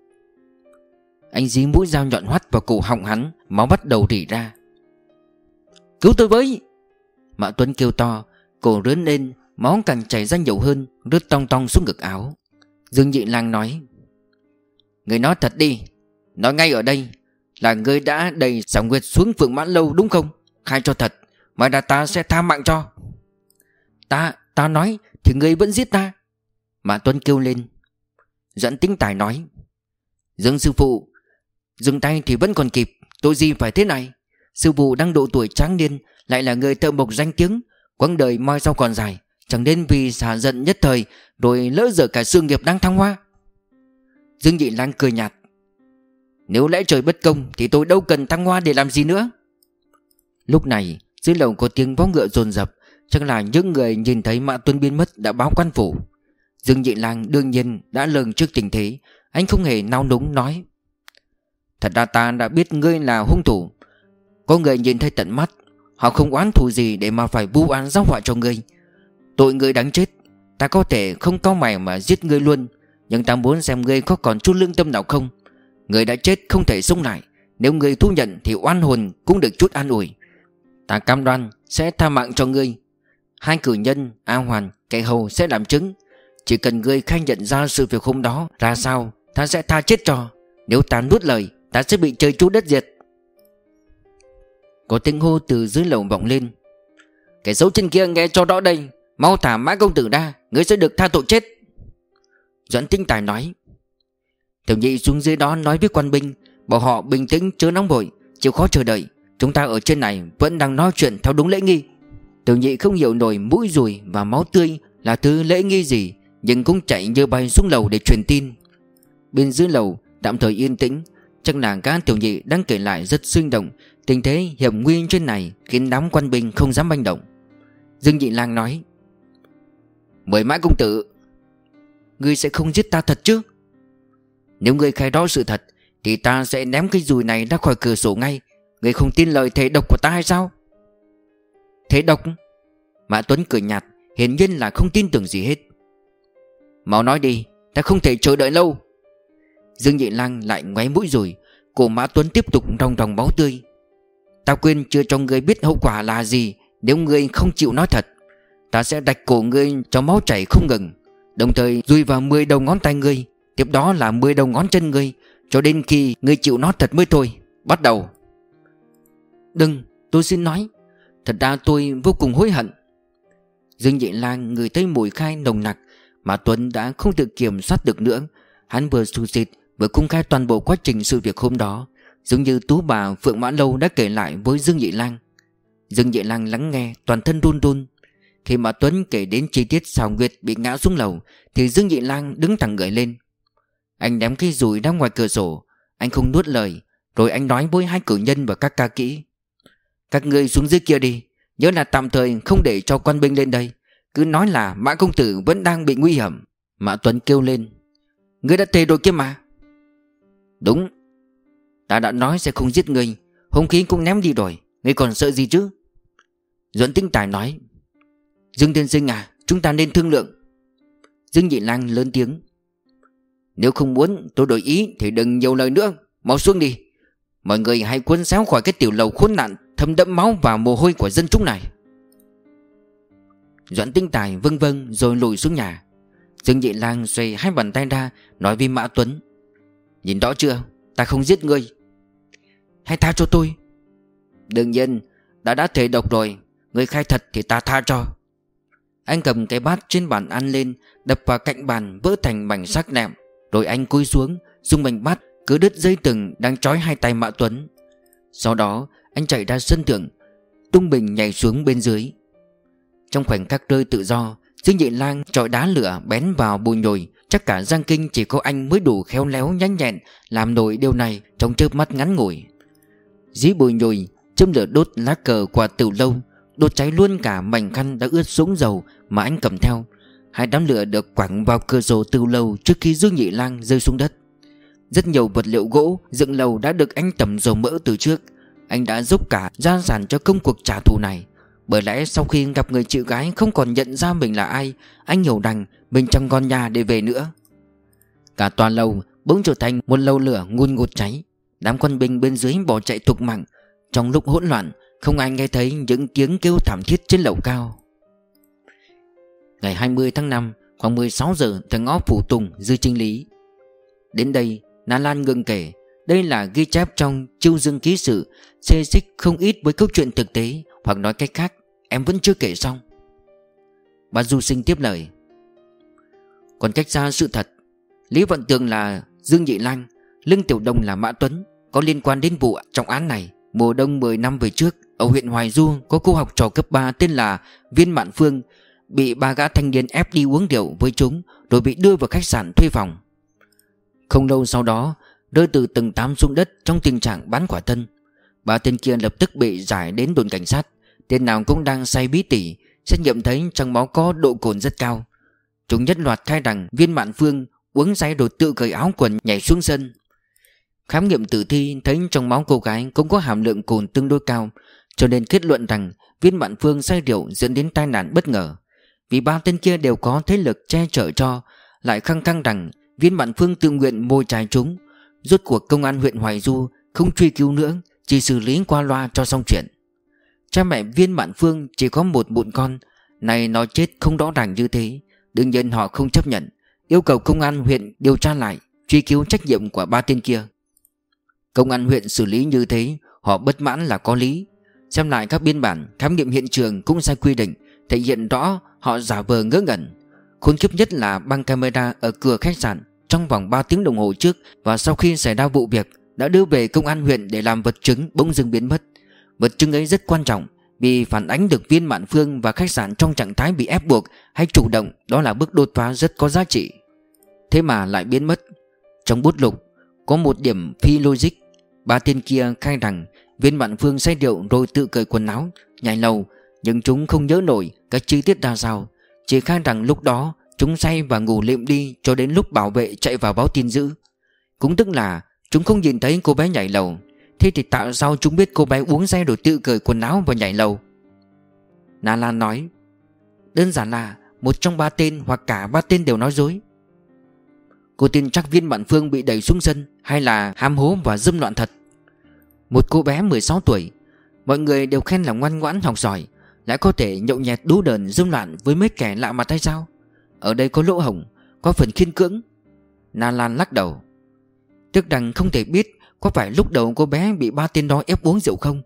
Anh dí mũi dao nhọn hoắt vào cổ họng hắn, máu bắt đầu rỉ ra. Cứu tôi với! Mã Tuấn kêu to, cổ rướn lên, máu càng chảy ra nhiều hơn, rớt tong tong xuống ngực áo. Dương Nhị Lang nói: Ngươi nói thật đi, nói ngay ở đây, là ngươi đã đẩy Xảo Nguyệt xuống Phượng Mãn Lâu đúng không? Khai cho thật, ngoài ra ta sẽ tha mạng cho. Ta nói thì ngươi vẫn giết ta. Mã Tuấn kêu lên. Doãn Tinh Tài nói: Dương sư phụ, dừng tay thì vẫn còn kịp, tội gì phải thế này? Sư phụ đang độ tuổi tráng niên, lại là người thợ mộc danh tiếng, quãng đời moi sau còn dài, chẳng nên vì xả giận nhất thời rồi lỡ dở cả sự nghiệp đang thăng hoa. Dương Nhị Lang cười nhạt: Nếu lẽ trời bất công thì tôi đâu cần thăng hoa để làm gì nữa. Lúc này dưới lầu có tiếng vó ngựa dồn dập, chắc là những người nhìn thấy Mã Tuấn biến mất đã báo quan phủ. Dương Nhị Lang đương nhiên đã lường trước tình thế, anh không hề nao núng nói: Thật ra ta đã biết ngươi là hung thủ. Có người nhìn thấy tận mắt, họ không oán thù gì để mà phải vu oan giáo họa cho ngươi. Tội ngươi đáng chết, ta có thể không cau mày mà giết ngươi luôn, nhưng ta muốn xem ngươi có còn chút lương tâm nào không. Ngươi đã chết không thể sống lại, nếu ngươi thú nhận thì oan hồn cũng được chút an ủi. Ta cam đoan sẽ tha mạng cho ngươi. Hai cử nhân A Hoàn, kẻ hầu sẽ làm chứng. Chỉ cần ngươi khai nhận ra sự việc hôm đó ra sao, ta sẽ tha chết cho. Nếu ta nuốt lời, ta sẽ bị trời chu đất diệt. Có tiếng hô từ dưới lầu vọng lên: Kẻ xấu trên kia nghe cho rõ đây, mau thả Mã công tử ra, ngươi sẽ được tha tội chết. Doãn Tinh Tài nói: Tiểu nhị xuống dưới đó nói với quan binh, bảo họ bình tĩnh chớ nóng vội, chịu khó chờ đợi. Chúng ta ở trên này vẫn đang nói chuyện theo đúng lễ nghi. Tiểu nhị không hiểu nổi mũi dùi và máu tươi là thứ lễ nghi gì, nhưng cũng chạy như bay xuống lầu để truyền tin. Bên dưới lầu tạm thời yên tĩnh, chắc là các tiểu nhị đang kể lại rất sinh động tình thế hiểm nguy trên này, khiến đám quan binh không dám manh động. Dương Nhị Lang nói: Mời Mã công tử. Ngươi sẽ không giết ta thật chứ? Nếu ngươi khai rõ sự thật thì ta sẽ ném cái dùi này ra khỏi cửa sổ ngay. Ngươi không tin lời thề độc của ta hay sao? Thế độc? Mã Tuấn cười nhạt, hiển nhiên là không tin tưởng gì hết. Mau nói đi, ta không thể chờ đợi lâu. Dương Nhị Lang lại ngoáy mũi rồi. Cổ Mã Tuấn tiếp tục ròng ròng máu tươi. Ta quên chưa cho ngươi biết hậu quả là gì nếu ngươi không chịu nói thật. Ta sẽ rạch cổ ngươi cho máu chảy không ngừng, đồng thời dùi vào 10 đầu ngón tay ngươi, tiếp đó là 10 đầu ngón chân ngươi, cho đến khi ngươi chịu nói thật mới thôi. Bắt đầu. Đừng, tôi xin nói, thật ra tôi vô cùng hối hận. Dương Nhị Lang ngửi thấy mùi khai nồng nặc mà Tuấn đã không tự kiểm soát được nữa. Hắn vừa sụt sịt vừa công khai toàn bộ quá trình sự việc hôm đó, giống như tú bà Phượng Mã Lâu đã kể lại với Dương Nhị Lang. Dương Nhị Lang lắng nghe toàn thân run run. Khi mà Tuấn kể đến chi tiết Xảo Nguyệt bị ngã xuống lầu thì Dương Nhị Lang đứng thẳng người lên. Anh ném cái dùi ra ngoài cửa sổ. Anh không nuốt lời. Rồi anh nói với hai cử nhân và các ca kỹ: Các ngươi xuống dưới kia đi, nhớ là tạm thời không để cho quan binh lên đây. Cứ nói là Mã công tử vẫn đang bị nguy hiểm. Mã Tuấn kêu lên: Ngươi đã thề rồi kia mà. Đúng, ta đã nói sẽ không giết ngươi. Hung khí cũng ném đi rồi, ngươi còn sợ gì chứ? Doãn Tinh Tài nói: Dương tiên sinh à, chúng ta nên thương lượng. Dương Nhị Lang lớn tiếng: Nếu không muốn tôi đổi ý thì đừng nhiều lời nữa, mau xuống đi. Mọi người hãy cuốn xéo khỏi cái tiểu lầu khốn nạn thấm đẫm máu và mồ hôi của dân chúng này. Doãn Tinh Tài vâng vâng rồi lùi xuống nhà. Dương Nhị Lang xoay hai bàn tay ra, nói với Mã Tuấn: Nhìn rõ chưa, ta không giết ngươi. Hãy tha cho tôi. Đương nhiên, đã thề độc rồi, ngươi khai thật thì ta tha cho. Anh cầm cái bát trên bàn ăn lên, đập vào cạnh bàn vỡ thành mảnh sắc nệm. Rồi anh cúi xuống, dùng mảnh bát cứ đứt dây thừng đang trói hai tay Mã Tuấn. Sau đó anh chạy ra sân thượng, tung mình nhảy xuống bên dưới. Trong khoảnh khắc rơi tự do, Dương Nhị Lang chọi đá lửa bén vào bùi nhồi. Chắc cả Giang Kinh chỉ có anh mới đủ khéo léo nhanh nhẹn làm nổi điều này trong chớp mắt ngắn ngủi. Dưới bùi nhồi châm lửa đốt lá cờ quả Tửu Lâu, đốt cháy luôn cả mảnh khăn đã ướt sũng dầu mà anh cầm theo. Hai đám lửa được quẳng vào cửa sổ Tửu Lâu trước khi Dương Nhị Lang rơi xuống đất. Rất nhiều vật liệu gỗ dựng lầu đã được anh tẩm dầu mỡ từ trước. Anh đã dốc cả gia sản cho công cuộc trả thù này. Bởi lẽ sau khi gặp người chị gái không còn nhận ra mình là ai, anh hiểu rằng mình chẳng còn nhà để về nữa. Cả tòa lầu bỗng trở thành một lầu lửa ngùn ngụt cháy. Đám quân binh bên dưới bỏ chạy thục mạng. Trong lúc hỗn loạn, không ai nghe thấy những tiếng kêu thảm thiết trên lầu cao. Ngày 20 tháng 5, khoảng 16 giờ tại ngõ Phủ Tùng, Dư Chinh Lý. Đến đây, Na Lan ngừng kể. Đây là ghi chép trong Chiêu Dương Ký Sự, xê xích không ít với câu chuyện thực tế. Hoặc nói cách khác, em vẫn chưa kể xong. Bà Du Sinh tiếp lời. Còn cách ra sự thật, Lý Vận Tường là Dương Nhị Lang, Lương Tiểu Đồng là Mã Tuấn. Có liên quan đến vụ trọng án này. Mùa đông 10 năm về trước, ở huyện Hoài Du có cô học trò cấp 3 tên là Viên Mạn Phương bị ba gã thanh niên ép đi uống rượu với chúng, rồi bị đưa vào khách sạn thuê phòng. Không lâu sau đó rơi từ tầng 8 xuống đất trong tình trạng bán quả thân. Ba tên kia lập tức bị giải đến đồn cảnh sát. Tên nào cũng đang say bí tỉ. Xét nghiệm thấy trong máu có độ cồn rất cao. Chúng nhất loạt khai rằng Viên Mạn Phương uống say rồi tự cởi áo quần nhảy xuống sân. Khám nghiệm tử thi thấy trong máu cô gái cũng có hàm lượng cồn tương đối cao, cho nên kết luận rằng Viên Mạn Phương say rượu dẫn đến tai nạn bất ngờ. Vì ba tên kia đều có thế lực che chở cho, lại khăng khăng rằng Viên Mạn Phương tự nguyện môi trái chúng. Rốt cuộc công an huyện Hoài Du không truy cứu nữa, chỉ xử lý qua loa cho xong chuyện. Cha mẹ Viên Mạn Phương chỉ có một bụn con, này nó chết không rõ ràng như thế. Đương nhiên họ không chấp nhận, yêu cầu công an huyện điều tra lại, truy cứu trách nhiệm của ba tên kia. Công an huyện xử lý như thế, họ bất mãn là có lý. Xem lại các biên bản khám nghiệm hiện trường cũng sai quy định, thể hiện rõ họ giả vờ ngớ ngẩn. Khốn kiếp nhất là băng camera ở cửa khách sạn trong vòng 3 tiếng đồng hồ trước và sau khi xảy ra vụ việc đã đưa về công an huyện để làm vật chứng bỗng dưng biến mất. Vật chứng ấy rất quan trọng vì phản ánh được Viên Mạn Phương và khách sạn trong trạng thái bị ép buộc hay chủ động, đó là bước đột phá rất có giá trị. Thế mà lại biến mất. Trong bút lục có một điểm phi logic. Ba tên kia khai rằng Viên Mạn Phương say rượu rồi tự cởi quần áo nhảy lầu, nhưng chúng không nhớ nổi các chi tiết ra sao. Chỉ khai rằng lúc đó chúng say và ngủ lịm đi cho đến lúc bảo vệ chạy vào báo tin dữ. Cũng tức là chúng không nhìn thấy cô bé nhảy lầu. Thế thì tại sao chúng biết cô bé uống say rồi tự cởi quần áo và nhảy lầu? Na Lan nói. Đơn giản là một trong ba tên hoặc cả ba tên đều nói dối. Cô tin chắc Viên Mạn Phương bị đẩy xuống sân hay là ham hố và dâm loạn thật? Một cô bé 16 tuổi, mọi người đều khen là ngoan ngoãn học giỏi, lại có thể nhậu nhẹt đú đờn dâm loạn với mấy kẻ lạ mặt hay sao? Ở đây có lỗ hổng, có phần khiên cưỡng. Na Lan lắc đầu. Tiếc rằng không thể biết có phải lúc đầu cô bé bị ba tên đó ép uống rượu không.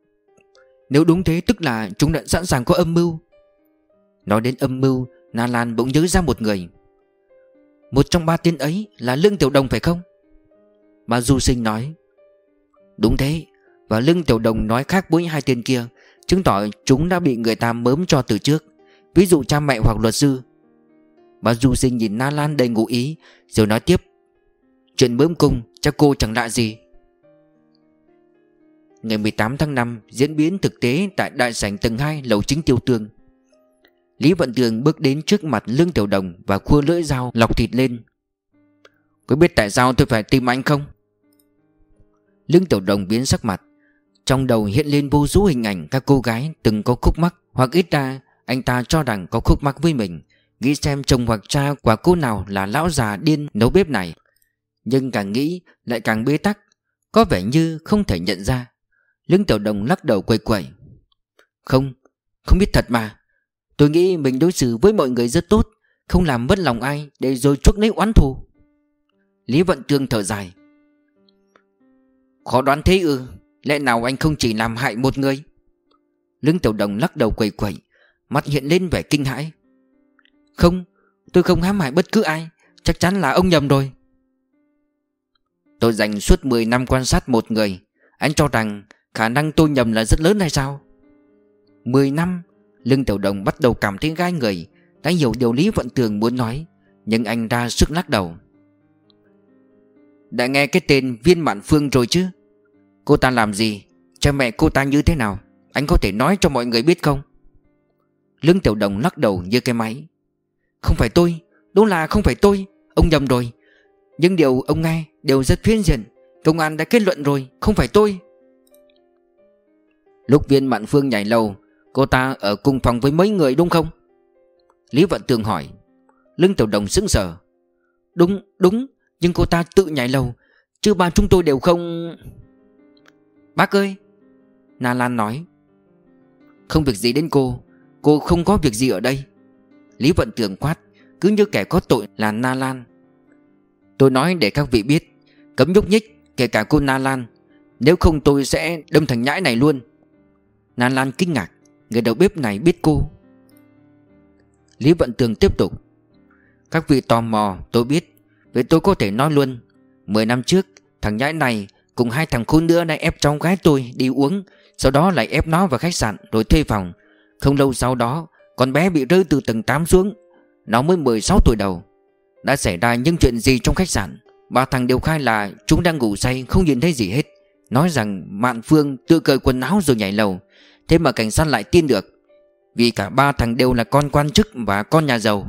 Nếu đúng thế tức là chúng đã sẵn sàng có âm mưu. Nói đến âm mưu, Na Lan bỗng nhớ ra một người. Một trong ba tên ấy là Lương Tiểu Đồng phải không? Bà Du Sinh nói. Đúng thế. Và Lương Tiểu Đồng nói khác với hai tên kia, chứng tỏ chúng đã bị người ta mớm cho từ trước, ví dụ cha mẹ hoặc luật sư. Bà Du Sinh nhìn Na Lan đầy ngụ ý rồi nói tiếp. Chuyện mớm cung chắc cô chẳng lạ gì. Ngày 18 tháng 5 diễn biến thực tế tại đại sảnh tầng 2 lầu chính Tiêu Tương. Lý Vận Tường bước đến trước mặt Lương Tiểu Đồng và khua lưỡi dao lọc thịt lên. Có biết tại sao tôi phải tìm anh không? Lương Tiểu Đồng biến sắc mặt. Trong đầu hiện lên vô số hình ảnh các cô gái từng có khúc mắc, hoặc ít ra anh ta cho rằng có khúc mắc với mình. Nghĩ xem chồng hoặc cha của cô nào là lão già điên nấu bếp này. Nhưng càng nghĩ lại càng bế tắc, có vẻ như không thể nhận ra. Lương Tiểu Đồng lắc đầu quẩy quẩy. Không biết thật mà. Tôi nghĩ mình đối xử với mọi người rất tốt, không làm mất lòng ai để rồi chuốc lấy oán thù. Lý Vận Tường thở dài. Khó đoán thế ư? Lẽ nào anh không chỉ làm hại một người? Lương Tiểu Đồng lắc đầu quẩy quẩy, mắt hiện lên vẻ kinh hãi. Không, tôi không hãm hại bất cứ ai. Chắc chắn là ông nhầm rồi. Tôi dành suốt 10 năm quan sát một người. Anh cho rằng khả năng tôi nhầm là rất lớn hay sao? 10 năm? Lương Tiểu Đồng bắt đầu cảm thấy gai người. Đã hiểu điều Lý Vận Tường muốn nói, nhưng anh ra sức lắc đầu. Đã nghe cái tên Viên Mạn Phương rồi chứ? Cô ta làm gì? Cha mẹ cô ta như thế nào? Anh có thể nói cho mọi người biết không? Lương Tiểu Đồng lắc đầu như cái máy. Không phải tôi, đúng là không phải tôi. Ông nhầm rồi. Nhưng điều ông nghe đều rất phiến diện. Công an đã kết luận rồi, không phải tôi. Lúc Viên Mạn Phương nhảy lầu, cô ta ở cùng phòng với mấy người đúng không? Lý Vận Tường hỏi. Lương Tiểu Đồng sững sờ. Đúng, nhưng cô ta tự nhảy lầu, chứ ba chúng tôi đều không. Bác ơi, Na Lan nói. Không việc gì đến cô không có việc gì ở đây. Lý Vận Tường quát, cứ như kẻ có tội là Na Lan. Tôi nói để các vị biết, cấm nhúc nhích, kể cả cô Na Lan. Nếu không tôi sẽ đâm thằng nhãi này luôn. Na Lan kinh ngạc, người đầu bếp này biết cô. Lý Vận Tường tiếp tục. Các vị tò mò tôi biết, vậy tôi có thể nói luôn. 10 năm trước, thằng nhãi này cùng 2 thằng khốn nữa đã ép cháu gái tôi đi uống, sau đó lại ép nó vào khách sạn rồi thuê phòng. Không lâu sau đó, con bé bị rơi từ tầng 8 xuống. Nó mới 16 tuổi đầu. Đã xảy ra những chuyện gì trong khách sạn? 3 thằng đều khai là chúng đang ngủ say, không nhìn thấy gì hết. Nói rằng Mạn Phương tự cởi quần áo rồi nhảy lầu. Thế mà cảnh sát lại tin được, vì cả 3 thằng đều là con quan chức và con nhà giàu.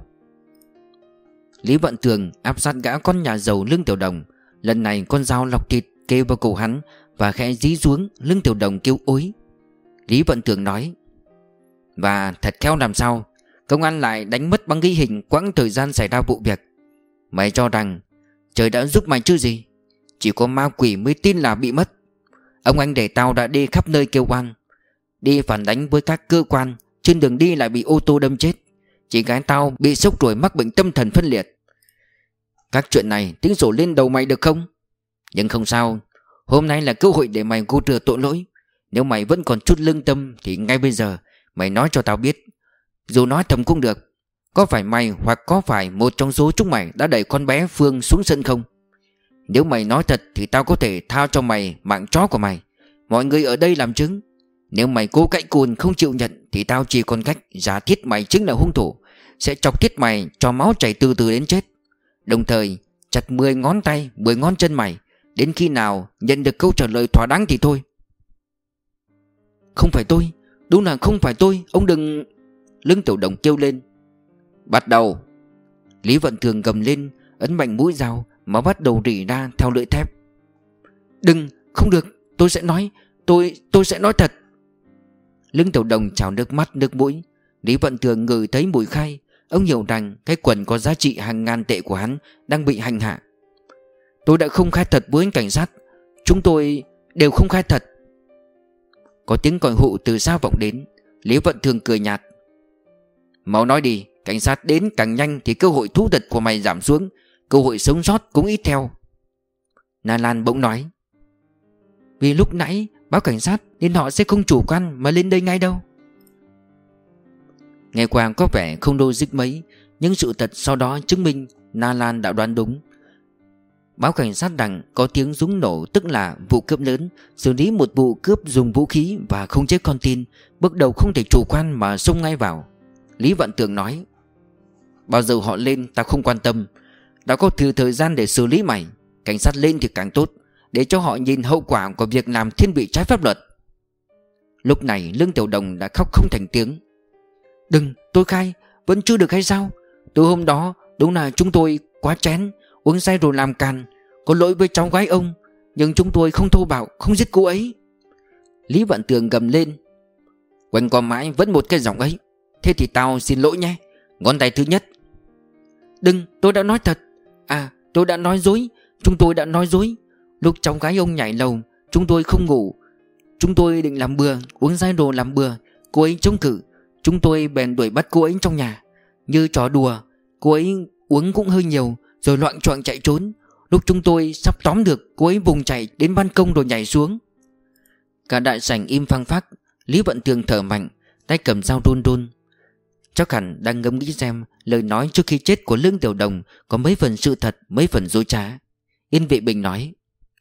Lý Vận Tường áp sát gã con nhà giàu Lương Tiểu Đồng. Lần này con dao lọc thịt kêu vào cổ hắn và khẽ dí xuống. Lương Tiểu Đồng kêu ối. Lý Vận Tường nói. Và thật khéo làm sao công an lại đánh mất băng ghi hình quãng thời gian xảy ra vụ việc. Mày cho rằng trời đã giúp mày chứ gì? Chỉ có ma quỷ mới tin là bị mất. Ông anh để tao đã đi khắp nơi kêu oan, đi phản đánh với các cơ quan. Trên đường đi lại bị ô tô đâm chết. Chị gái tao bị sốc rồi mắc bệnh tâm thần phân liệt. Các chuyện này tính sổ lên đầu mày được không? Nhưng không sao, hôm nay là cơ hội để mày gột rửa tội lỗi. Nếu mày vẫn còn chút lương tâm thì ngay bây giờ mày nói cho tao biết. Dù nói thầm cũng được. Có phải mày hoặc có phải một trong số chúng mày đã đẩy con bé Phương xuống sân không? Nếu mày nói thật thì tao có thể tha cho mày mạng chó của mày. Mọi người ở đây làm chứng. Nếu mày cố cãi cùn không chịu nhận thì tao chỉ còn cách giả thiết mày chính là hung thủ, sẽ chọc thiết mày cho máu chảy từ từ đến chết. Đồng thời chặt 10 ngón tay 10 ngón chân mày, đến khi nào nhận được câu trả lời thỏa đáng thì thôi. Không phải tôi, đúng là không phải tôi. Ông đừng. Lương Tiểu Đồng kêu lên. Bắt đầu. Lý Vận Thường gầm lên, ấn mạnh mũi dao mà bắt đầu rỉ ra theo lưỡi thép. Đừng, không được, tôi sẽ nói. Tôi sẽ nói thật. Lương Tiểu Đồng trào nước mắt nước mũi. Lý Vận Thường ngửi thấy mùi khai. Ông hiểu rằng cái quần có giá trị hàng ngàn tệ của hắn đang bị hành hạ. Tôi đã không khai thật với cảnh sát. Chúng tôi đều không khai thật. Có tiếng còi hụ từ xa vọng đến. Lý Vận Thường cười nhạt. Mau nói đi, cảnh sát đến càng nhanh thì cơ hội thú thật của mày giảm xuống, cơ hội sống sót cũng ít theo. Na Lan bỗng nói. Vì lúc nãy báo cảnh sát nên họ sẽ không chủ quan mà lên đây ngay đâu. Nghe qua có vẻ không logic mấy, nhưng sự thật sau đó chứng minh Na Lan đã đoán đúng. Báo cảnh sát rằng có tiếng súng nổ, tức là vụ cướp lớn, xử lý một vụ cướp dùng vũ khí và không chế con tin. Bước đầu không thể chủ quan mà xông ngay vào. Lý Vận Tường nói. Bao giờ họ lên ta không quan tâm. Đã có thời gian để xử lý mày. Cảnh sát lên thì càng tốt, để cho họ nhìn hậu quả của việc làm thiên vị trái pháp luật. Lúc này Lương Tiểu Đồng đã khóc không thành tiếng. Đừng, tôi khai, vẫn chưa được hay sao? Từ hôm đó đúng là chúng tôi quá chén, uống say rồi làm càn, có lỗi với cháu gái ông. Nhưng chúng tôi không thô bạo, không giết cô ấy. Lý Vận Tường gầm lên. Quanh co mãi vẫn một cái giọng ấy. Thế thì tao xin lỗi nhé. Ngón tay thứ nhất. Đừng, tôi đã nói thật. À, tôi đã nói dối. Chúng tôi đã nói dối. Lúc cháu gái ông nhảy lầu, chúng tôi không ngủ. Chúng tôi định làm bừa, uống say rồi làm bừa. Cô ấy chống cự. Chúng tôi bèn đuổi bắt cô ấy trong nhà. Như trò đùa, cô ấy uống cũng hơi nhiều, rồi loạng choạng chạy trốn. Lúc chúng tôi sắp tóm được, cô ấy vùng chạy đến ban công rồi nhảy xuống. Cả đại sảnh im phăng phắc. Lý Vận Tường thở mạnh, tay cầm dao run run. Chắc hẳn đang ngẫm nghĩ xem lời nói trước khi chết của Lương Tiểu Đồng có mấy phần sự thật, mấy phần dối trá. Yên Vệ Bình nói.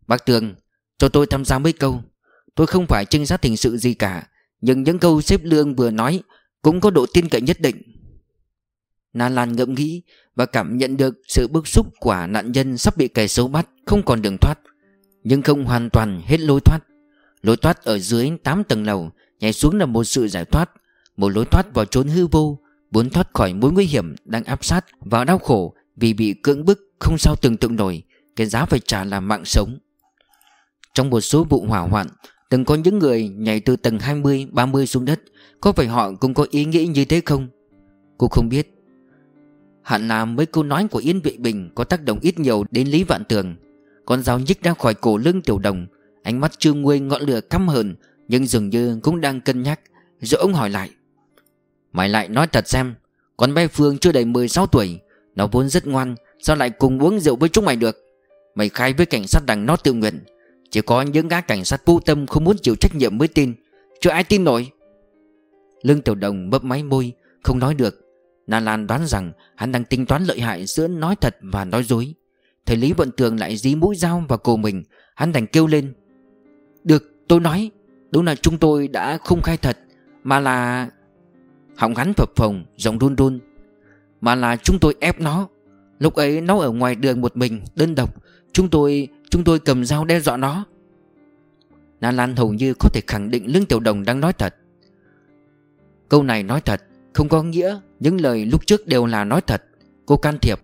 Bác Tường, cho tôi tham gia mấy câu. Tôi không phải trinh sát hình sự gì cả, nhưng những câu sếp Lương vừa nói cũng có độ tin cậy nhất định. Na Lan ngẫm nghĩ và cảm nhận được sự bức xúc của nạn nhân sắp bị kẻ xấu bắt, không còn đường thoát. Nhưng không hoàn toàn hết lối thoát. Lối thoát ở dưới 8 tầng lầu, nhảy xuống là một sự giải thoát, một lối thoát vào chốn hư vô, muốn thoát khỏi mối nguy hiểm đang áp sát và đau khổ vì bị cưỡng bức không sao tưởng tượng nổi cái giá phải trả là mạng sống. Trong một số vụ hỏa hoạn, từng có những người nhảy từ tầng 20, 30 xuống đất. Có phải họ cũng có ý nghĩ như thế không? Cô không biết. Hẳn là mấy câu nói của Yên Vệ Bình có tác động ít nhiều đến Lý Vạn Tường. Con dao nhích ra khỏi cổ lưng Tiểu Đồng. Ánh mắt chưa nguôi ngọn lửa căm hờn, nhưng dường như cũng đang cân nhắc. Rồi ông hỏi lại: Mày lại nói thật xem, con bé Phương chưa đầy 16 tuổi, nó vốn rất ngoan, sao lại cùng uống rượu với chúng mày được? Mày khai với cảnh sát rằng nó tự nguyện. Chỉ có những gã cảnh sát vô tâm không muốn chịu trách nhiệm mới tin. Chưa ai tin nổi. Lương Tiểu Đồng mấp máy môi, không nói được. Na Lan đoán rằng hắn đang tính toán lợi hại giữa nói thật và nói dối. Thấy Lý Vận Tường lại dí mũi dao vào cổ mình, hắn đành kêu lên: Được, tôi nói. Đúng là chúng tôi đã không khai thật, mà là... Họng hắn phập phồng, giọng run run: Mà là chúng tôi ép nó. Lúc ấy nó ở ngoài đường một mình, đơn độc. Chúng tôi cầm dao đe dọa nó. Na Lan hầu như có thể khẳng định Lương Tiểu Đồng đang nói thật. Câu này nói thật không có nghĩa những lời lúc trước đều là nói thật. Cô can thiệp: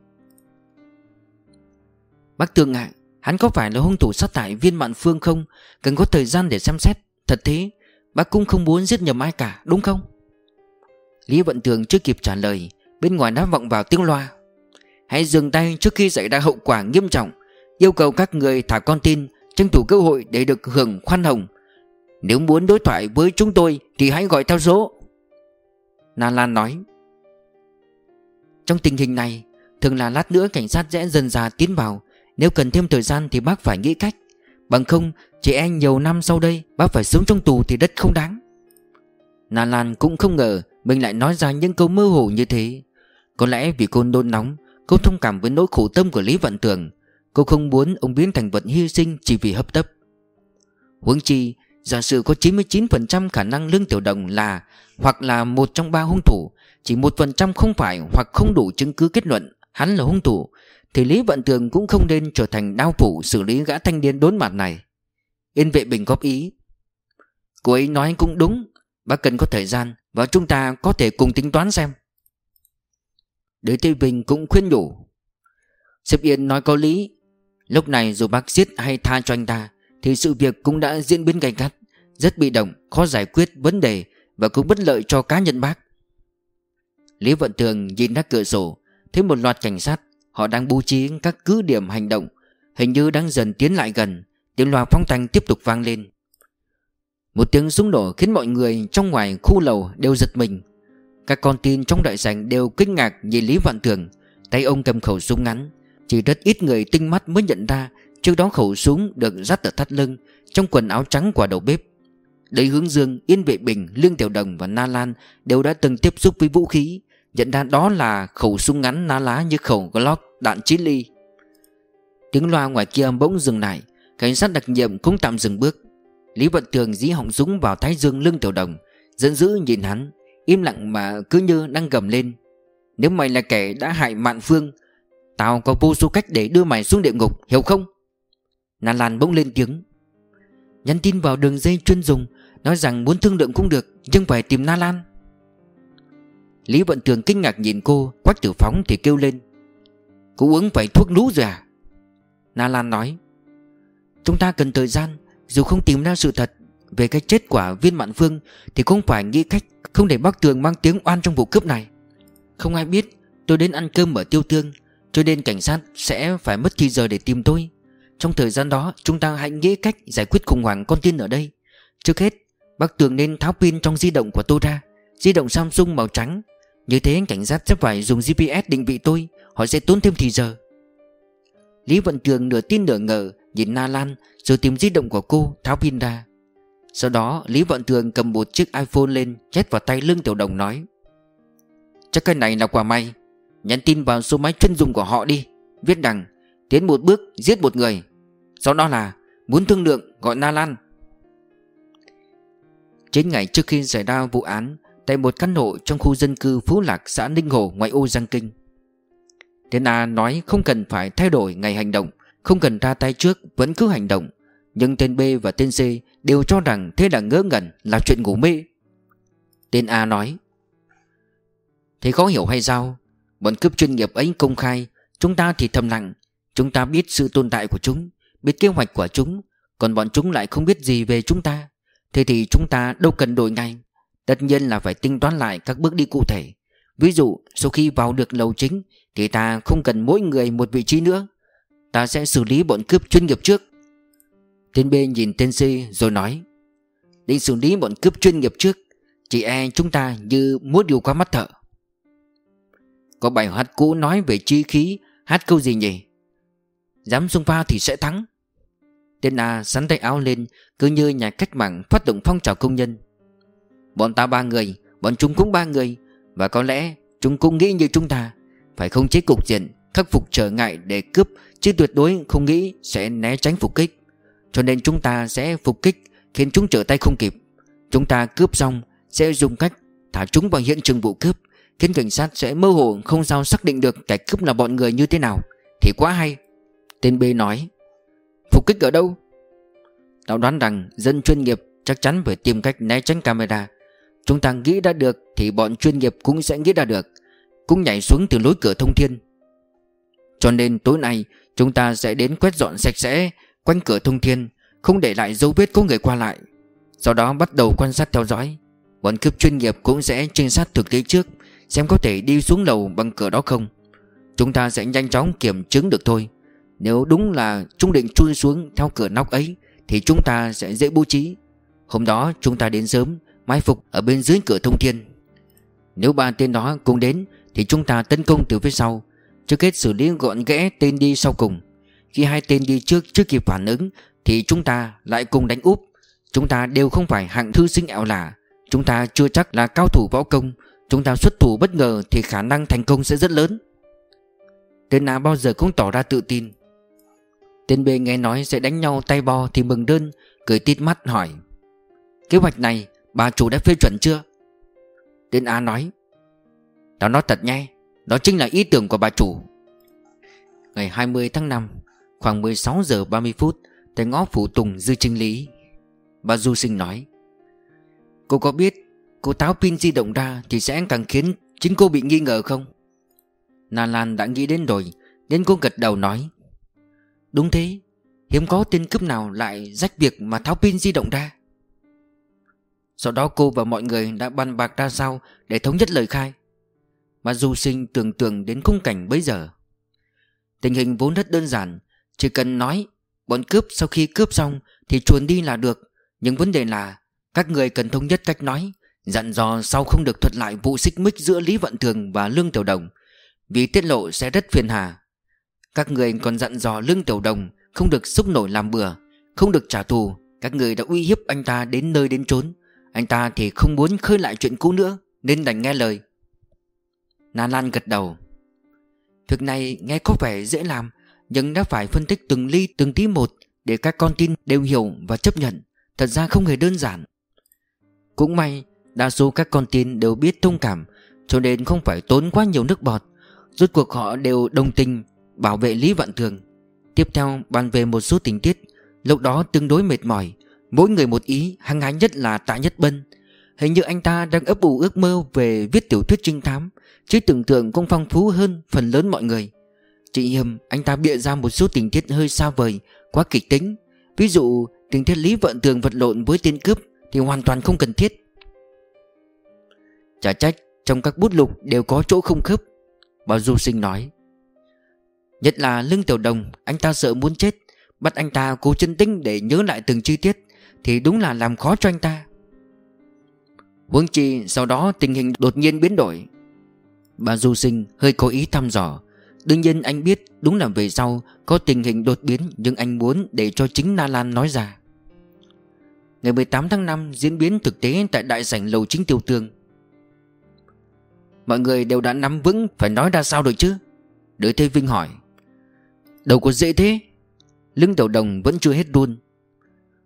Bác Tường ạ, hắn có phải là hung thủ sát hại Viên Mạn Phương không? Cần có thời gian để xem xét. Thật thế, bác cũng không muốn giết nhầm ai cả, đúng không? Lý Vận Tường chưa kịp trả lời, bên ngoài đã vọng vào tiếng loa: Hãy dừng tay trước khi xảy ra hậu quả nghiêm trọng. Yêu cầu các người thả con tin, tranh thủ cơ hội để được hưởng khoan hồng. Nếu muốn đối thoại với chúng tôi thì hãy gọi theo số. Na Lan nói: Trong tình hình này, thường là lát nữa cảnh sát sẽ dần dà tiến vào. Nếu cần thêm thời gian thì bác phải nghĩ cách. Bằng không, chị em nhiều năm sau đây bác phải sống trong tù thì đất không đáng. Na Lan cũng không ngờ mình lại nói ra những câu mơ hồ như thế. Có lẽ vì cô nôn nóng, cô thông cảm với nỗi khổ tâm của Lý Vận Tường. Cô không muốn ông biến thành vật hy sinh chỉ vì hấp tấp. Huống chi, giả sử có 99% khả năng Lương Tiểu Đồng là hoặc là một trong ba hung thủ, chỉ 1% không phải hoặc không đủ chứng cứ kết luận hắn là hung thủ, thì Lý Vận Tường cũng không nên trở thành đao phủ xử lý gã thanh niên đốn mặt này. Yên Vệ Bình góp ý: Cô ấy nói cũng đúng, bác cần có thời gian và chúng ta có thể cùng tính toán xem. Đới Tây Bình cũng khuyên nhủ: Sếp Yên nói có lý. Lúc này dù bác giết hay tha cho anh ta thì sự việc cũng đã diễn biến gay gắt, rất bị động, khó giải quyết vấn đề và cũng bất lợi cho cá nhân bác. Lý Vận Tường nhìn ra cửa sổ, thấy một loạt cảnh sát. Họ đang bố trí các cứ điểm hành động, hình như đang dần tiến lại gần. Tiếng loa phóng thanh tiếp tục vang lên. Một tiếng súng nổ khiến mọi người trong ngoài khu lầu đều giật mình. Các con tin trong đại sảnh đều kinh ngạc nhìn Lý Vận Tường. Tay ông cầm khẩu súng ngắn. Chỉ rất ít người tinh mắt mới nhận ra trước đó khẩu súng được dắt ở thắt lưng, trong quần áo trắng của đầu bếp. Đấy, Hướng Dương, Yên Vệ Bình, Lương Tiểu Đồng và Na Lan đều đã từng tiếp xúc với vũ khí, nhận ra đó là khẩu súng ngắn ná lá như khẩu Glock đạn 9 ly. Tiếng loa ngoài kia bỗng dừng lại. Cảnh sát đặc nhiệm cũng tạm dừng bước. Lý Vận Tường dí họng súng vào thái dương Lương Tiểu Đồng, giận dữ nhìn hắn, im lặng mà cứ như đang gầm lên: Nếu mày là kẻ đã hại Mạn Phương, tao có vô số cách để đưa mày xuống địa ngục, hiểu không? Na Lan bỗng lên tiếng: Nhắn tin vào đường dây chuyên dùng, nói rằng muốn thương lượng cũng được, nhưng phải tìm Na Lan. Lý Vận Tường kinh ngạc nhìn cô. Quách Tử Phóng thì kêu lên: Cô uống phải thuốc lú rồi à? Na Lan nói: Chúng ta cần thời gian. Dù không tìm ra sự thật về cái chết của Viên Mạn Phương thì cũng phải nghĩ cách không để bác Tường mang tiếng oan trong vụ cướp này. Không ai biết tôi đến ăn cơm ở Tiêu Tương, cho nên cảnh sát sẽ phải mất thì giờ để tìm tôi. Trong thời gian đó chúng ta hãy nghĩ cách giải quyết khủng hoảng con tin ở đây. Trước hết, bác Tường nên tháo pin trong di động của tôi ra, di động Samsung màu trắng. Như thế cảnh sát sẽ phải dùng GPS định vị tôi, họ sẽ tốn thêm thì giờ. Lý Vận Tường nửa tin nửa ngờ nhìn Na Lan, rồi tìm di động của cô, tháo pin ra. Sau đó Lý Vận Tường cầm một chiếc iPhone lên, nhét vào tay Lương Tiểu Đồng nói: Chắc cái này là quả may. Nhắn tin vào số máy chuyên dùng của họ đi. Viết rằng tiến một bước giết một người. Sau đó là Muốn thương lượng gọi Na Lan. 9 ngày trước khi xảy ra vụ án, tại một căn hộ trong khu dân cư Phú Lạc, xã Ninh Hồ, ngoại ô Giang Kinh, tên A nói không cần phải thay đổi ngày hành động, không cần ra tay trước, vẫn cứ hành động. Nhưng tên B và tên C đều cho rằng thế là ngớ ngẩn, là chuyện ngủ mê. Tên A nói: thế khó hiểu hay sao? Bọn cướp chuyên nghiệp ấy công khai, chúng ta thì thầm lặng. Chúng ta biết sự tồn tại của chúng, biết kế hoạch của chúng, còn bọn chúng lại không biết gì về chúng ta. Thế thì chúng ta đâu cần đổi ngay. Tất nhiên là phải tính toán lại các bước đi cụ thể. Ví dụ sau khi vào được lầu chính thì ta không cần mỗi người một vị trí nữa. Ta sẽ xử lý bọn cướp chuyên nghiệp trước. Tên B nhìn tên C rồi nói: định xử lý bọn cướp chuyên nghiệp trước, chỉ e chúng ta như múa điều qua mắt thợ. Có bài hát cũ nói về chí khí, hát câu gì nhỉ? Dám xông pha thì sẽ thắng. Tên A sắn tay áo lên, cứ như nhà cách mạng phát động phong trào công nhân. Bọn ta 3 người, bọn chúng cũng 3 người, và có lẽ chúng cũng nghĩ như chúng ta, phải khống chế cục diện, khắc phục trở ngại để cướp, chứ tuyệt đối không nghĩ sẽ né tránh phục kích. Cho nên chúng ta sẽ phục kích khiến chúng trở tay không kịp. Chúng ta cướp xong sẽ dùng cách thả chúng vào hiện trường vụ cướp, khiến cảnh sát sẽ mơ hồ không sao xác định được kẻ cướp là bọn người như thế nào. Thì quá hay. Tên B nói: phục kích ở đâu? Tao đoán rằng dân chuyên nghiệp chắc chắn phải tìm cách né tránh camera. Chúng ta nghĩ ra được thì bọn chuyên nghiệp cũng sẽ nghĩ ra được, cũng nhảy xuống từ lối cửa thông thiên. Cho nên tối nay chúng ta sẽ đến quét dọn sạch sẽ quanh cửa thông thiên, không để lại dấu vết có người qua lại. Sau đó bắt đầu quan sát theo dõi. Bọn cướp chuyên nghiệp cũng sẽ trinh sát thực tế trước, xem có thể đi xuống lầu bằng cửa đó không. Chúng ta sẽ nhanh chóng kiểm chứng được thôi. Nếu đúng là chúng định chui xuống theo cửa nóc ấy thì chúng ta sẽ dễ bố trí. Hôm đó chúng ta đến sớm, mai phục ở bên dưới cửa thông thiên. Nếu 3 tên đó cùng đến thì chúng ta tấn công từ phía sau, trước hết xử lý gọn ghẽ tên đi sau cùng. Khi 2 tên đi trước chưa kịp phản ứng thì chúng ta lại cùng đánh úp. Chúng ta đều không phải hạng thư sinh ẻo lả, chúng ta chưa chắc là cao thủ võ công. Chúng ta xuất thủ bất ngờ thì khả năng thành công sẽ rất lớn. Tên A bao giờ cũng tỏ ra tự tin. Tên B nghe nói sẽ đánh nhau tay bo thì mừng đơn, cười tít mắt hỏi: kế hoạch này bà chủ đã phê chuẩn chưa? Tên A nói: tao nói thật nhé, đó chính là ý tưởng của bà chủ. Ngày 20 tháng 5, khoảng 16 giờ 30 phút, tại ngõ Phủ Tùng, Dư Trinh Lý, bà Du Sinh nói: cô có biết cô tháo pin di động ra thì sẽ càng khiến chính cô bị nghi ngờ không? Na Lan đã nghĩ đến rồi, đến cô gật đầu nói: đúng thế, hiếm có tên cướp nào lại rách việc mà tháo pin di động ra. Sau đó cô và mọi người đã bàn bạc ra sao để thống nhất lời khai. Bà Du Sinh tưởng tượng đến khung cảnh bấy giờ. Tình hình vốn rất đơn giản, chỉ cần nói bọn cướp sau khi cướp xong thì chuồn đi là được. Nhưng vấn đề là các người cần thống nhất cách nói, dặn dò sau không được thuật lại vụ xích mích giữa Lý Vận Thường và Lương Tiểu Đồng, vì tiết lộ sẽ rất phiền hà. Các người còn dặn dò Lương Tiểu Đồng không được xúc nổi làm bừa, không được trả thù. Các người đã uy hiếp anh ta đến nơi đến chốn. Anh ta thì không muốn khơi lại chuyện cũ nữa, nên đành nghe lời. Na Lan gật đầu. Việc này nghe có vẻ dễ làm, nhưng đã phải phân tích từng ly từng tí một để các con tin đều hiểu và chấp nhận. Thật ra không hề đơn giản. Cũng may đa số các con tin đều biết thông cảm, cho nên không phải tốn quá nhiều nước bọt. Rốt cuộc họ đều đồng tình bảo vệ Lý Vận Thường. Tiếp theo bàn về một số tình tiết, lúc đó tương đối mệt mỏi, mỗi người một ý. Hăng hái nhất là Tạ Nhất Bân. Hình như anh ta đang ấp ủ ước mơ về viết tiểu thuyết trinh thám, chứ tưởng tượng cũng phong phú hơn phần lớn mọi người. Chị Hiểm anh ta bịa ra một số tình tiết hơi xa vời, quá kịch tính. Ví dụ tình tiết Lý Vận Thường vật lộn với tên cướp thì hoàn toàn không cần thiết. Chả trách trong các bút lục đều có chỗ không khớp, bà Du Sinh nói. Nhất là Lương Tiểu Đồng, anh ta sợ muốn chết, bắt anh ta cố chân tĩnh để nhớ lại từng chi tiết thì đúng là làm khó cho anh ta. Huống chi sau đó tình hình đột nhiên biến đổi. Bà Du Sinh hơi có ý thăm dò. Đương nhiên anh biết đúng là về sau có tình hình đột biến, nhưng anh muốn để cho chính Na Lan nói ra. Ngày 18 tháng 5 diễn biến thực tế tại đại sảnh lầu chính Tiêu Tương. Mọi người đều đã nắm vững phải nói ra sao rồi chứ? Đới Thế Vinh hỏi. Đâu có dễ thế. Lương Tiểu Đồng vẫn chưa hết run.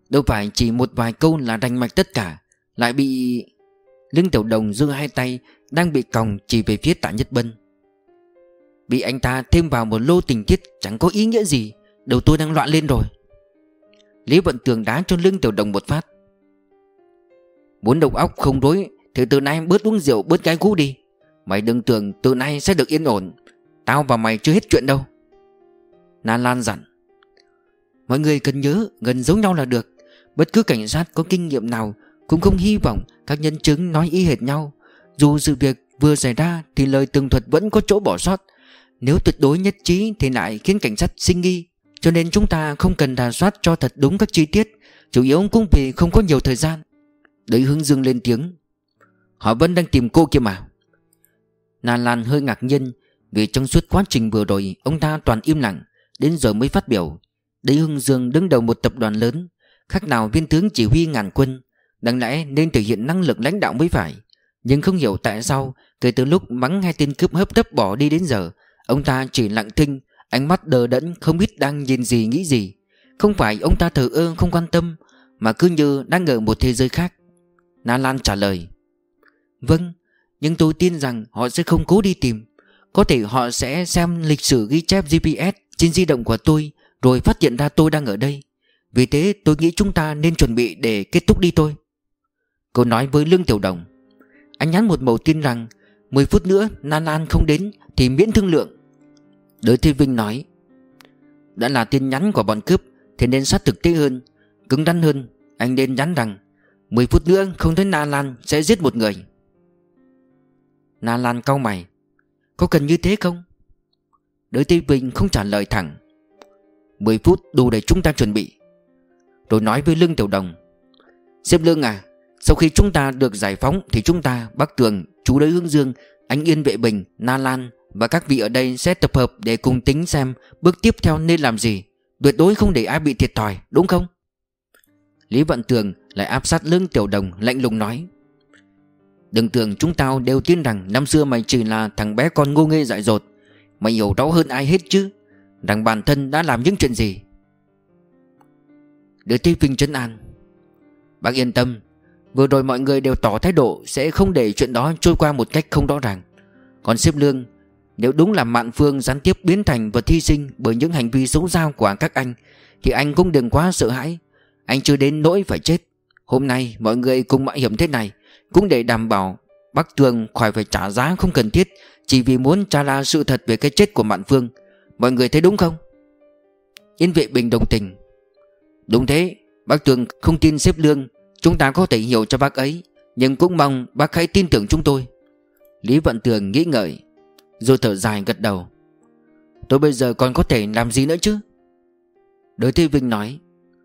Đâu phải chỉ một vài câu là rành mạch tất cả. Lại bị... Lương Tiểu Đồng giơ hai tay đang bị còng chỉ về phía Tạ Nhất Bân. Bị anh ta thêm vào một lô tình tiết chẳng có ý nghĩa gì. Đầu tôi đang loạn lên rồi. Lý Vận Tường đá cho Lương Tiểu Đồng một phát. Muốn đầu óc không rối thì từ nay bớt uống rượu, bớt gái gú đi. Mày đừng tưởng từ nay sẽ được yên ổn. Tao và mày chưa hết chuyện đâu. Na Lan dặn. Mọi người cần nhớ gần giống nhau là được. Bất cứ cảnh sát có kinh nghiệm nào cũng không hy vọng các nhân chứng nói y hệt nhau. Dù sự việc vừa xảy ra thì lời tường thuật vẫn có chỗ bỏ sót. Nếu tuyệt đối nhất trí thì lại khiến cảnh sát sinh nghi. Cho nên chúng ta không cần rà soát cho thật đúng các chi tiết. Chủ yếu cũng vì không có nhiều thời gian. Đấy, Hướng Dương lên tiếng. Họ vẫn đang tìm cô kia mà. Na Lan hơi ngạc nhiên vì trong suốt quá trình vừa rồi ông ta toàn im lặng, đến giờ mới phát biểu. Đấy, Hướng Dương đứng đầu một tập đoàn lớn, khác nào viên tướng chỉ huy ngàn quân. Đáng lẽ nên thể hiện năng lực lãnh đạo mới phải. Nhưng không hiểu tại sao kể từ lúc mắng hai tên cướp hấp tấp bỏ đi đến giờ, ông ta chỉ lặng thinh, ánh mắt đờ đẫn không biết đang nhìn gì nghĩ gì. Không phải ông ta thờ ơ không quan tâm, mà cứ như đang ở một thế giới khác. Na Lan trả lời. Vâng, nhưng tôi tin rằng họ sẽ không cố đi tìm. Có thể họ sẽ xem lịch sử ghi chép GPS trên di động của tôi, rồi phát hiện ra tôi đang ở đây. Vì thế tôi nghĩ chúng ta nên chuẩn bị để kết thúc đi thôi. Cô nói với Lương Tiểu Đồng. Anh nhắn một mẩu tin rằng 10 phút nữa Na Lan không đến thì miễn thương lượng. Đới Thế Vinh nói. Đã là tin nhắn của bọn cướp thì nên sát thực tế hơn, cứng rắn hơn. Anh nên nhắn rằng 10 phút nữa không thấy Na Lan sẽ giết một người. Na Lan cau mày. Có cần như thế không? Đới Thế Vinh không trả lời thẳng. 10 phút đủ để chúng ta chuẩn bị. Rồi nói với Lương Tiểu Đồng. Sếp Lương à, sau khi chúng ta được giải phóng thì chúng ta, Bác Tường, chú Đới Hướng Dương, anh Yên Vệ Bình, Na Lan và các vị ở đây sẽ tập hợp để cùng tính xem bước tiếp theo nên làm gì. Tuyệt đối không để ai bị thiệt thòi, đúng không? Lý Vận Tường lại áp sát Lương Tiểu Đồng lạnh lùng nói. Đừng tưởng chúng tao đều tin rằng năm xưa mày chỉ là thằng bé con ngu nghê dại dột. Mày hiểu rõ hơn ai hết chứ, rằng bản thân đã làm những chuyện gì. Đới Thế Vinh trấn an. Bác yên tâm, vừa rồi mọi người đều tỏ thái độ sẽ không để chuyện đó trôi qua một cách không rõ ràng. Còn sếp Lương, nếu đúng là Mạn Phương gián tiếp biến thành vật hy sinh bởi những hành vi xấu xa của các anh thì anh cũng đừng quá sợ hãi. Anh chưa đến nỗi phải chết. Hôm nay mọi người cùng mạo hiểm thế này cũng để đảm bảo Bác Tường khỏi phải trả giá không cần thiết chỉ vì muốn tra ra sự thật về cái chết của Mạn Phương. Mọi người thấy đúng không? Yên Vệ Bình đồng tình. Đúng thế, bác Tường không tin sếp Lương, chúng ta có thể hiểu cho bác ấy, nhưng cũng mong bác hãy tin tưởng chúng tôi. Lý Vận Tường nghĩ ngợi rồi thở dài gật đầu. Tôi bây giờ còn có thể làm gì nữa chứ? Đới Thế Vinh nói.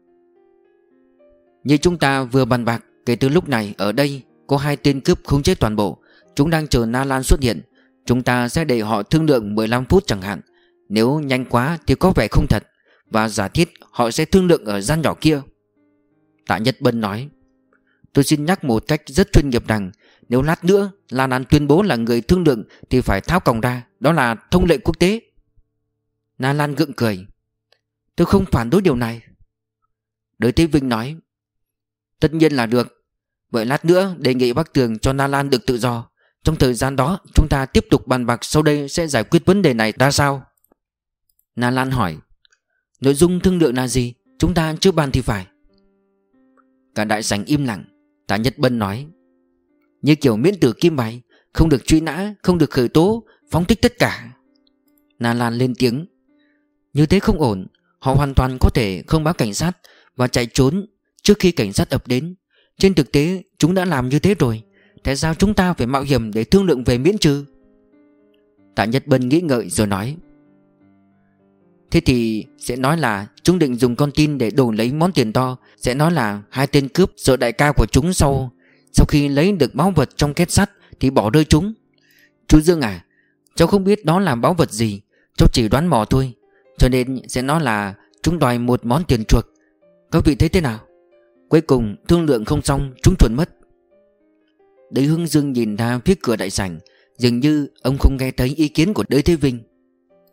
Như chúng ta vừa bàn bạc, kể từ lúc này ở đây có hai tên cướp khống chế toàn bộ. Chúng đang chờ Na Lan xuất hiện. Chúng ta sẽ để họ thương lượng 15 phút chẳng hạn. Nếu nhanh quá thì có vẻ không thật, và giả thiết họ sẽ thương lượng ở gian nhỏ kia. Tạ Nhất Bân nói. Tôi xin nhắc một cách rất chuyên nghiệp rằng nếu lát nữa La Lan tuyên bố là người thương lượng thì phải tháo còng ra. Đó là thông lệ quốc tế. Na Lan gượng cười. Tôi không phản đối điều này. Đới Thế Vinh nói. Tất nhiên là được. Vậy lát nữa đề nghị bác Tường cho Na Lan được tự do. Trong thời gian đó chúng ta tiếp tục bàn bạc sau đây sẽ giải quyết vấn đề này ra sao. Na Lan hỏi. Nội dung thương lượng là gì? Chúng ta chưa bàn thì phải. Cả đại sảnh im lặng. Tạ Nhất Bân nói. Như kiểu miễn tử kim bài, không được truy nã, không được khởi tố, phóng thích tất cả. Na Lan lên tiếng. Như thế không ổn. Họ hoàn toàn có thể không báo cảnh sát và chạy trốn trước khi cảnh sát ập đến. Trên thực tế chúng đã làm như thế rồi. Tại sao chúng ta phải mạo hiểm để thương lượng về miễn trừ? Tạ Nhất Bân nghĩ ngợi rồi nói. Thế thì sẽ nói là chúng định dùng con tin để đổi lấy món tiền to. Sẽ nói là hai tên cướp sợ đại ca của chúng sau khi lấy được báu vật trong két sắt thì bỏ rơi chúng. Chú Dương à, cháu không biết đó là báu vật gì, cháu chỉ đoán mò thôi. Cho nên sẽ nói là chúng đòi một món tiền chuộc. Các vị thấy thế nào? Cuối cùng thương lượng không xong, chúng chuồn mất. Đới Hướng Dương nhìn ra phía cửa đại sảnh, dường như ông không nghe thấy ý kiến của Đới Thế Vinh.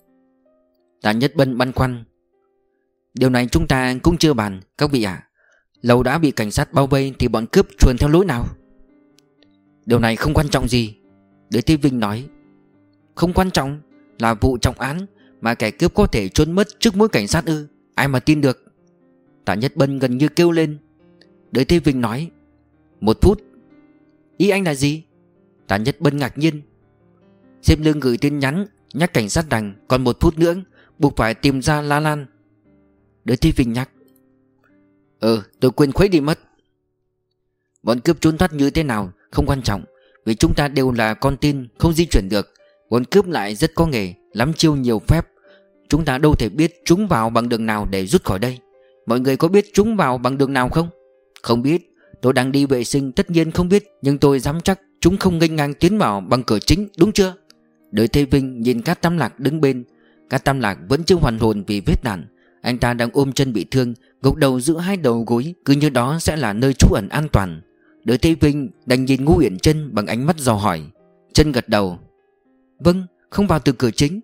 Tạ Nhất Bân băn khoăn. Điều này chúng ta cũng chưa bàn, các vị ạ. Lầu đã bị cảnh sát bao vây thì bọn cướp chuồn theo lối nào? Điều này không quan trọng gì, Đới Thế Vinh nói. Không quan trọng? Là vụ trọng án mà kẻ cướp có thể trốn mất trước mũi cảnh sát ư? Ai mà tin được? Tạ Nhất Bân gần như kêu lên. Đới Thế Vinh nói. 1 phút. Ý anh là gì? Tạ Nhất Bân ngạc nhiên. Sếp Lương gửi tin nhắn nhắc cảnh sát rằng còn 1 phút nữa buộc phải tìm ra La Lan. Đới Thế Vinh nhắc. Tôi quên khuấy đi mất. Bọn cướp trốn thoát như thế nào không quan trọng, vì chúng ta đều là con tin không di chuyển được. Bọn cướp lại rất có nghề, lắm chiêu nhiều phép. Chúng ta đâu thể biết chúng vào bằng đường nào để rút khỏi đây. Mọi người có biết chúng vào bằng đường nào không? Không biết. Tôi đang đi vệ sinh tất nhiên không biết, nhưng tôi dám chắc chúng không nghênh ngang tiến vào bằng cửa chính, đúng chưa? Đới Thế Vinh nhìn Cát Tam Lạc đứng bên. Cát Tam Lạc vẫn chưa hoàn hồn vì vết đạn. Anh ta đang ôm chân bị thương, gục đầu giữa hai đầu gối, cứ như đó sẽ là nơi trú ẩn an toàn. Đới Thế Vinh đành nhìn Ngô Uyển Chân bằng ánh mắt dò hỏi. Chân gật đầu. Vâng, không vào từ cửa chính.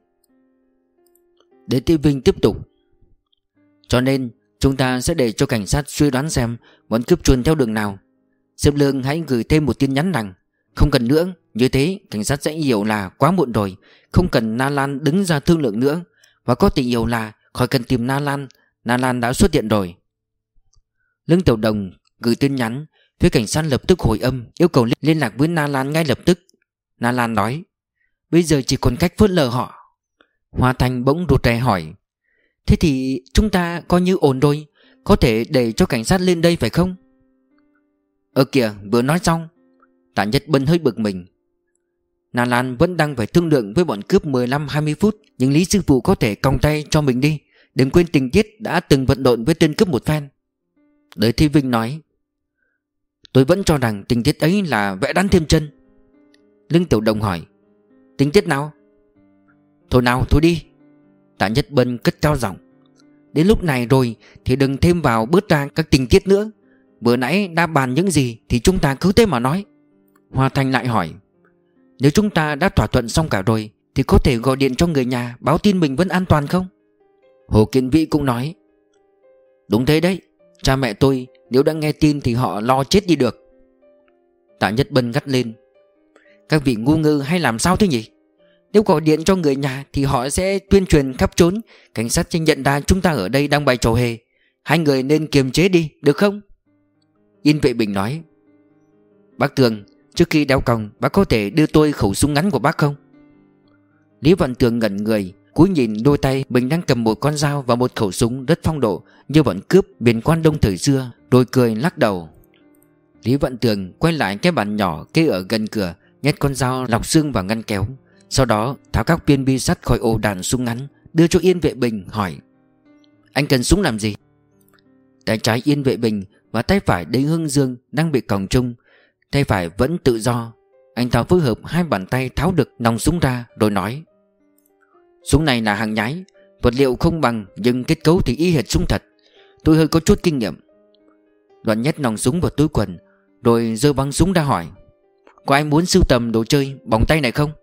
Đới Thế Vinh tiếp tục. Cho nên chúng ta sẽ để cho cảnh sát suy đoán xem bọn cướp chuồn theo đường nào. Sếp Lương hãy gửi thêm một tin nhắn rằng không cần nữa, như thế cảnh sát sẽ hiểu là quá muộn rồi. Không cần Na Lan đứng ra thương lượng nữa. Và có thể hiểu là khỏi cần tìm Na Lan, Na Lan đã xuất hiện rồi. Lương Tiểu Đồng gửi tin nhắn. Phía cảnh sát lập tức hồi âm yêu cầu liên lạc với Na Lan ngay lập tức. Na Lan nói. Bây giờ chỉ còn cách phớt lờ họ. Hoa Thành bỗng rụt rè hỏi. Thế thì chúng ta coi như ổn rồi, có thể để cho cảnh sát lên đây phải không? Kìa, vừa nói xong. Tạ Nhất Bân hơi bực mình. Na Lan vẫn đang phải thương lượng với bọn cướp 15-20 phút, nhưng Lý sư phụ có thể còng tay cho mình đi. Đừng quên tình tiết đã từng vận động với tên cướp một phen. Đới Thế Vinh nói. Tôi vẫn cho rằng tình tiết ấy là vẽ đắn thêm chân. Lương Tiểu Đồng hỏi. Tình tiết nào? Thôi nào, thôi đi. Tạ Nhất Bân cất cao giọng. Đến lúc này rồi thì đừng thêm vào bớt ra các tình tiết nữa. Vừa nãy đã bàn những gì thì chúng ta cứ thế mà nói. Hoa Thành lại hỏi. Nếu chúng ta đã thỏa thuận xong cả rồi thì có thể gọi điện cho người nhà báo tin mình vẫn an toàn không? Hồ Kiến Vĩ cũng nói. Đúng thế đấy. Cha mẹ tôi nếu đã nghe tin thì họ lo chết đi được. Tạ Nhất Bân gắt lên. Các vị ngu ngơ hay làm sao thế nhỉ? Nếu gọi điện cho người nhà thì họ sẽ tuyên truyền khắp trốn. Cảnh sát sẽ nhận ra chúng ta ở đây đang bày trò hề. Hai người nên kiềm chế đi, được không? Yên Vệ Bình nói. Bác Tường, trước khi đeo còng bác có thể đưa tôi khẩu súng ngắn của bác không? Lý Vạn Tường ngẩn người, cúi nhìn đôi tay mình đang cầm một con dao và một khẩu súng rất phong độ như bọn cướp miền Quan Đông thời xưa, rồi cười lắc đầu. Lý Vạn Tường quay lại cái bàn nhỏ kê ở gần cửa, nhét con dao lọc xương vào ngăn kéo. Sau đó tháo các viên bi sắt khỏi ổ đạn súng ngắn, đưa cho Yên Vệ Bình hỏi. Anh cần súng làm gì? Tay trái Yên Vệ Bình và tay phải Đế Hưng Dương đang bị còng chung. Tay phải vẫn tự do. Anh ta phối hợp hai bàn tay tháo được nòng súng ra rồi nói. Súng này là hàng nhái, vật liệu không bằng nhưng kết cấu thì y hệt súng thật. Tôi hơi có chút kinh nghiệm. Đoạn nhét nòng súng vào túi quần rồi giơ băng súng ra hỏi. Có ai muốn sưu tầm đồ chơi bóng tay này không?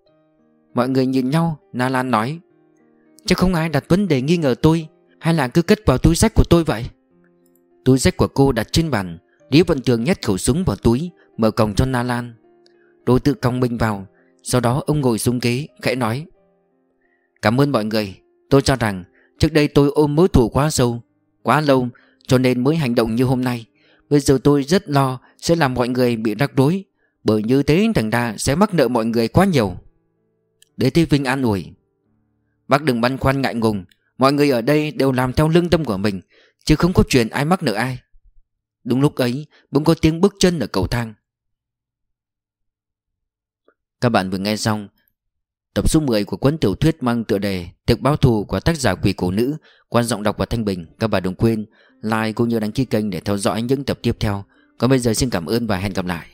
Mọi người nhìn nhau. Na Lan nói. Chắc không ai đặt vấn đề nghi ngờ tôi, hay là cứ cất vào túi xách của tôi vậy? Túi xách của cô đặt trên bàn. Lý Vận Tường nhét khẩu súng vào túi, mở còng cho Na Lan, rồi tự còng mình vào. Sau đó ông ngồi xuống ghế khẽ nói. Cảm ơn mọi người. Tôi cho rằng trước đây tôi ôm mối thù quá sâu, quá lâu, cho nên mới hành động như hôm nay. Bây giờ tôi rất lo sẽ làm mọi người bị rắc rối, bởi như thế thành ra sẽ mắc nợ mọi người quá nhiều. Đế Thế Vinh an ủi. Bác đừng băn khoăn ngại ngùng. Mọi người ở đây đều làm theo lương tâm của mình, chứ không có chuyện ai mắc nợ ai. Đúng lúc ấy bỗng có tiếng bước chân ở cầu thang. Các bạn vừa nghe xong tập số 10 của cuốn tiểu thuyết mang tựa đề Tiệc báo thù của tác giả Quỷ Cổ Nữ, qua giọng đọc và Thanh Bình. Các bạn đừng quên like cũng như đăng ký kênh để theo dõi những tập tiếp theo. Còn bây giờ xin cảm ơn và hẹn gặp lại.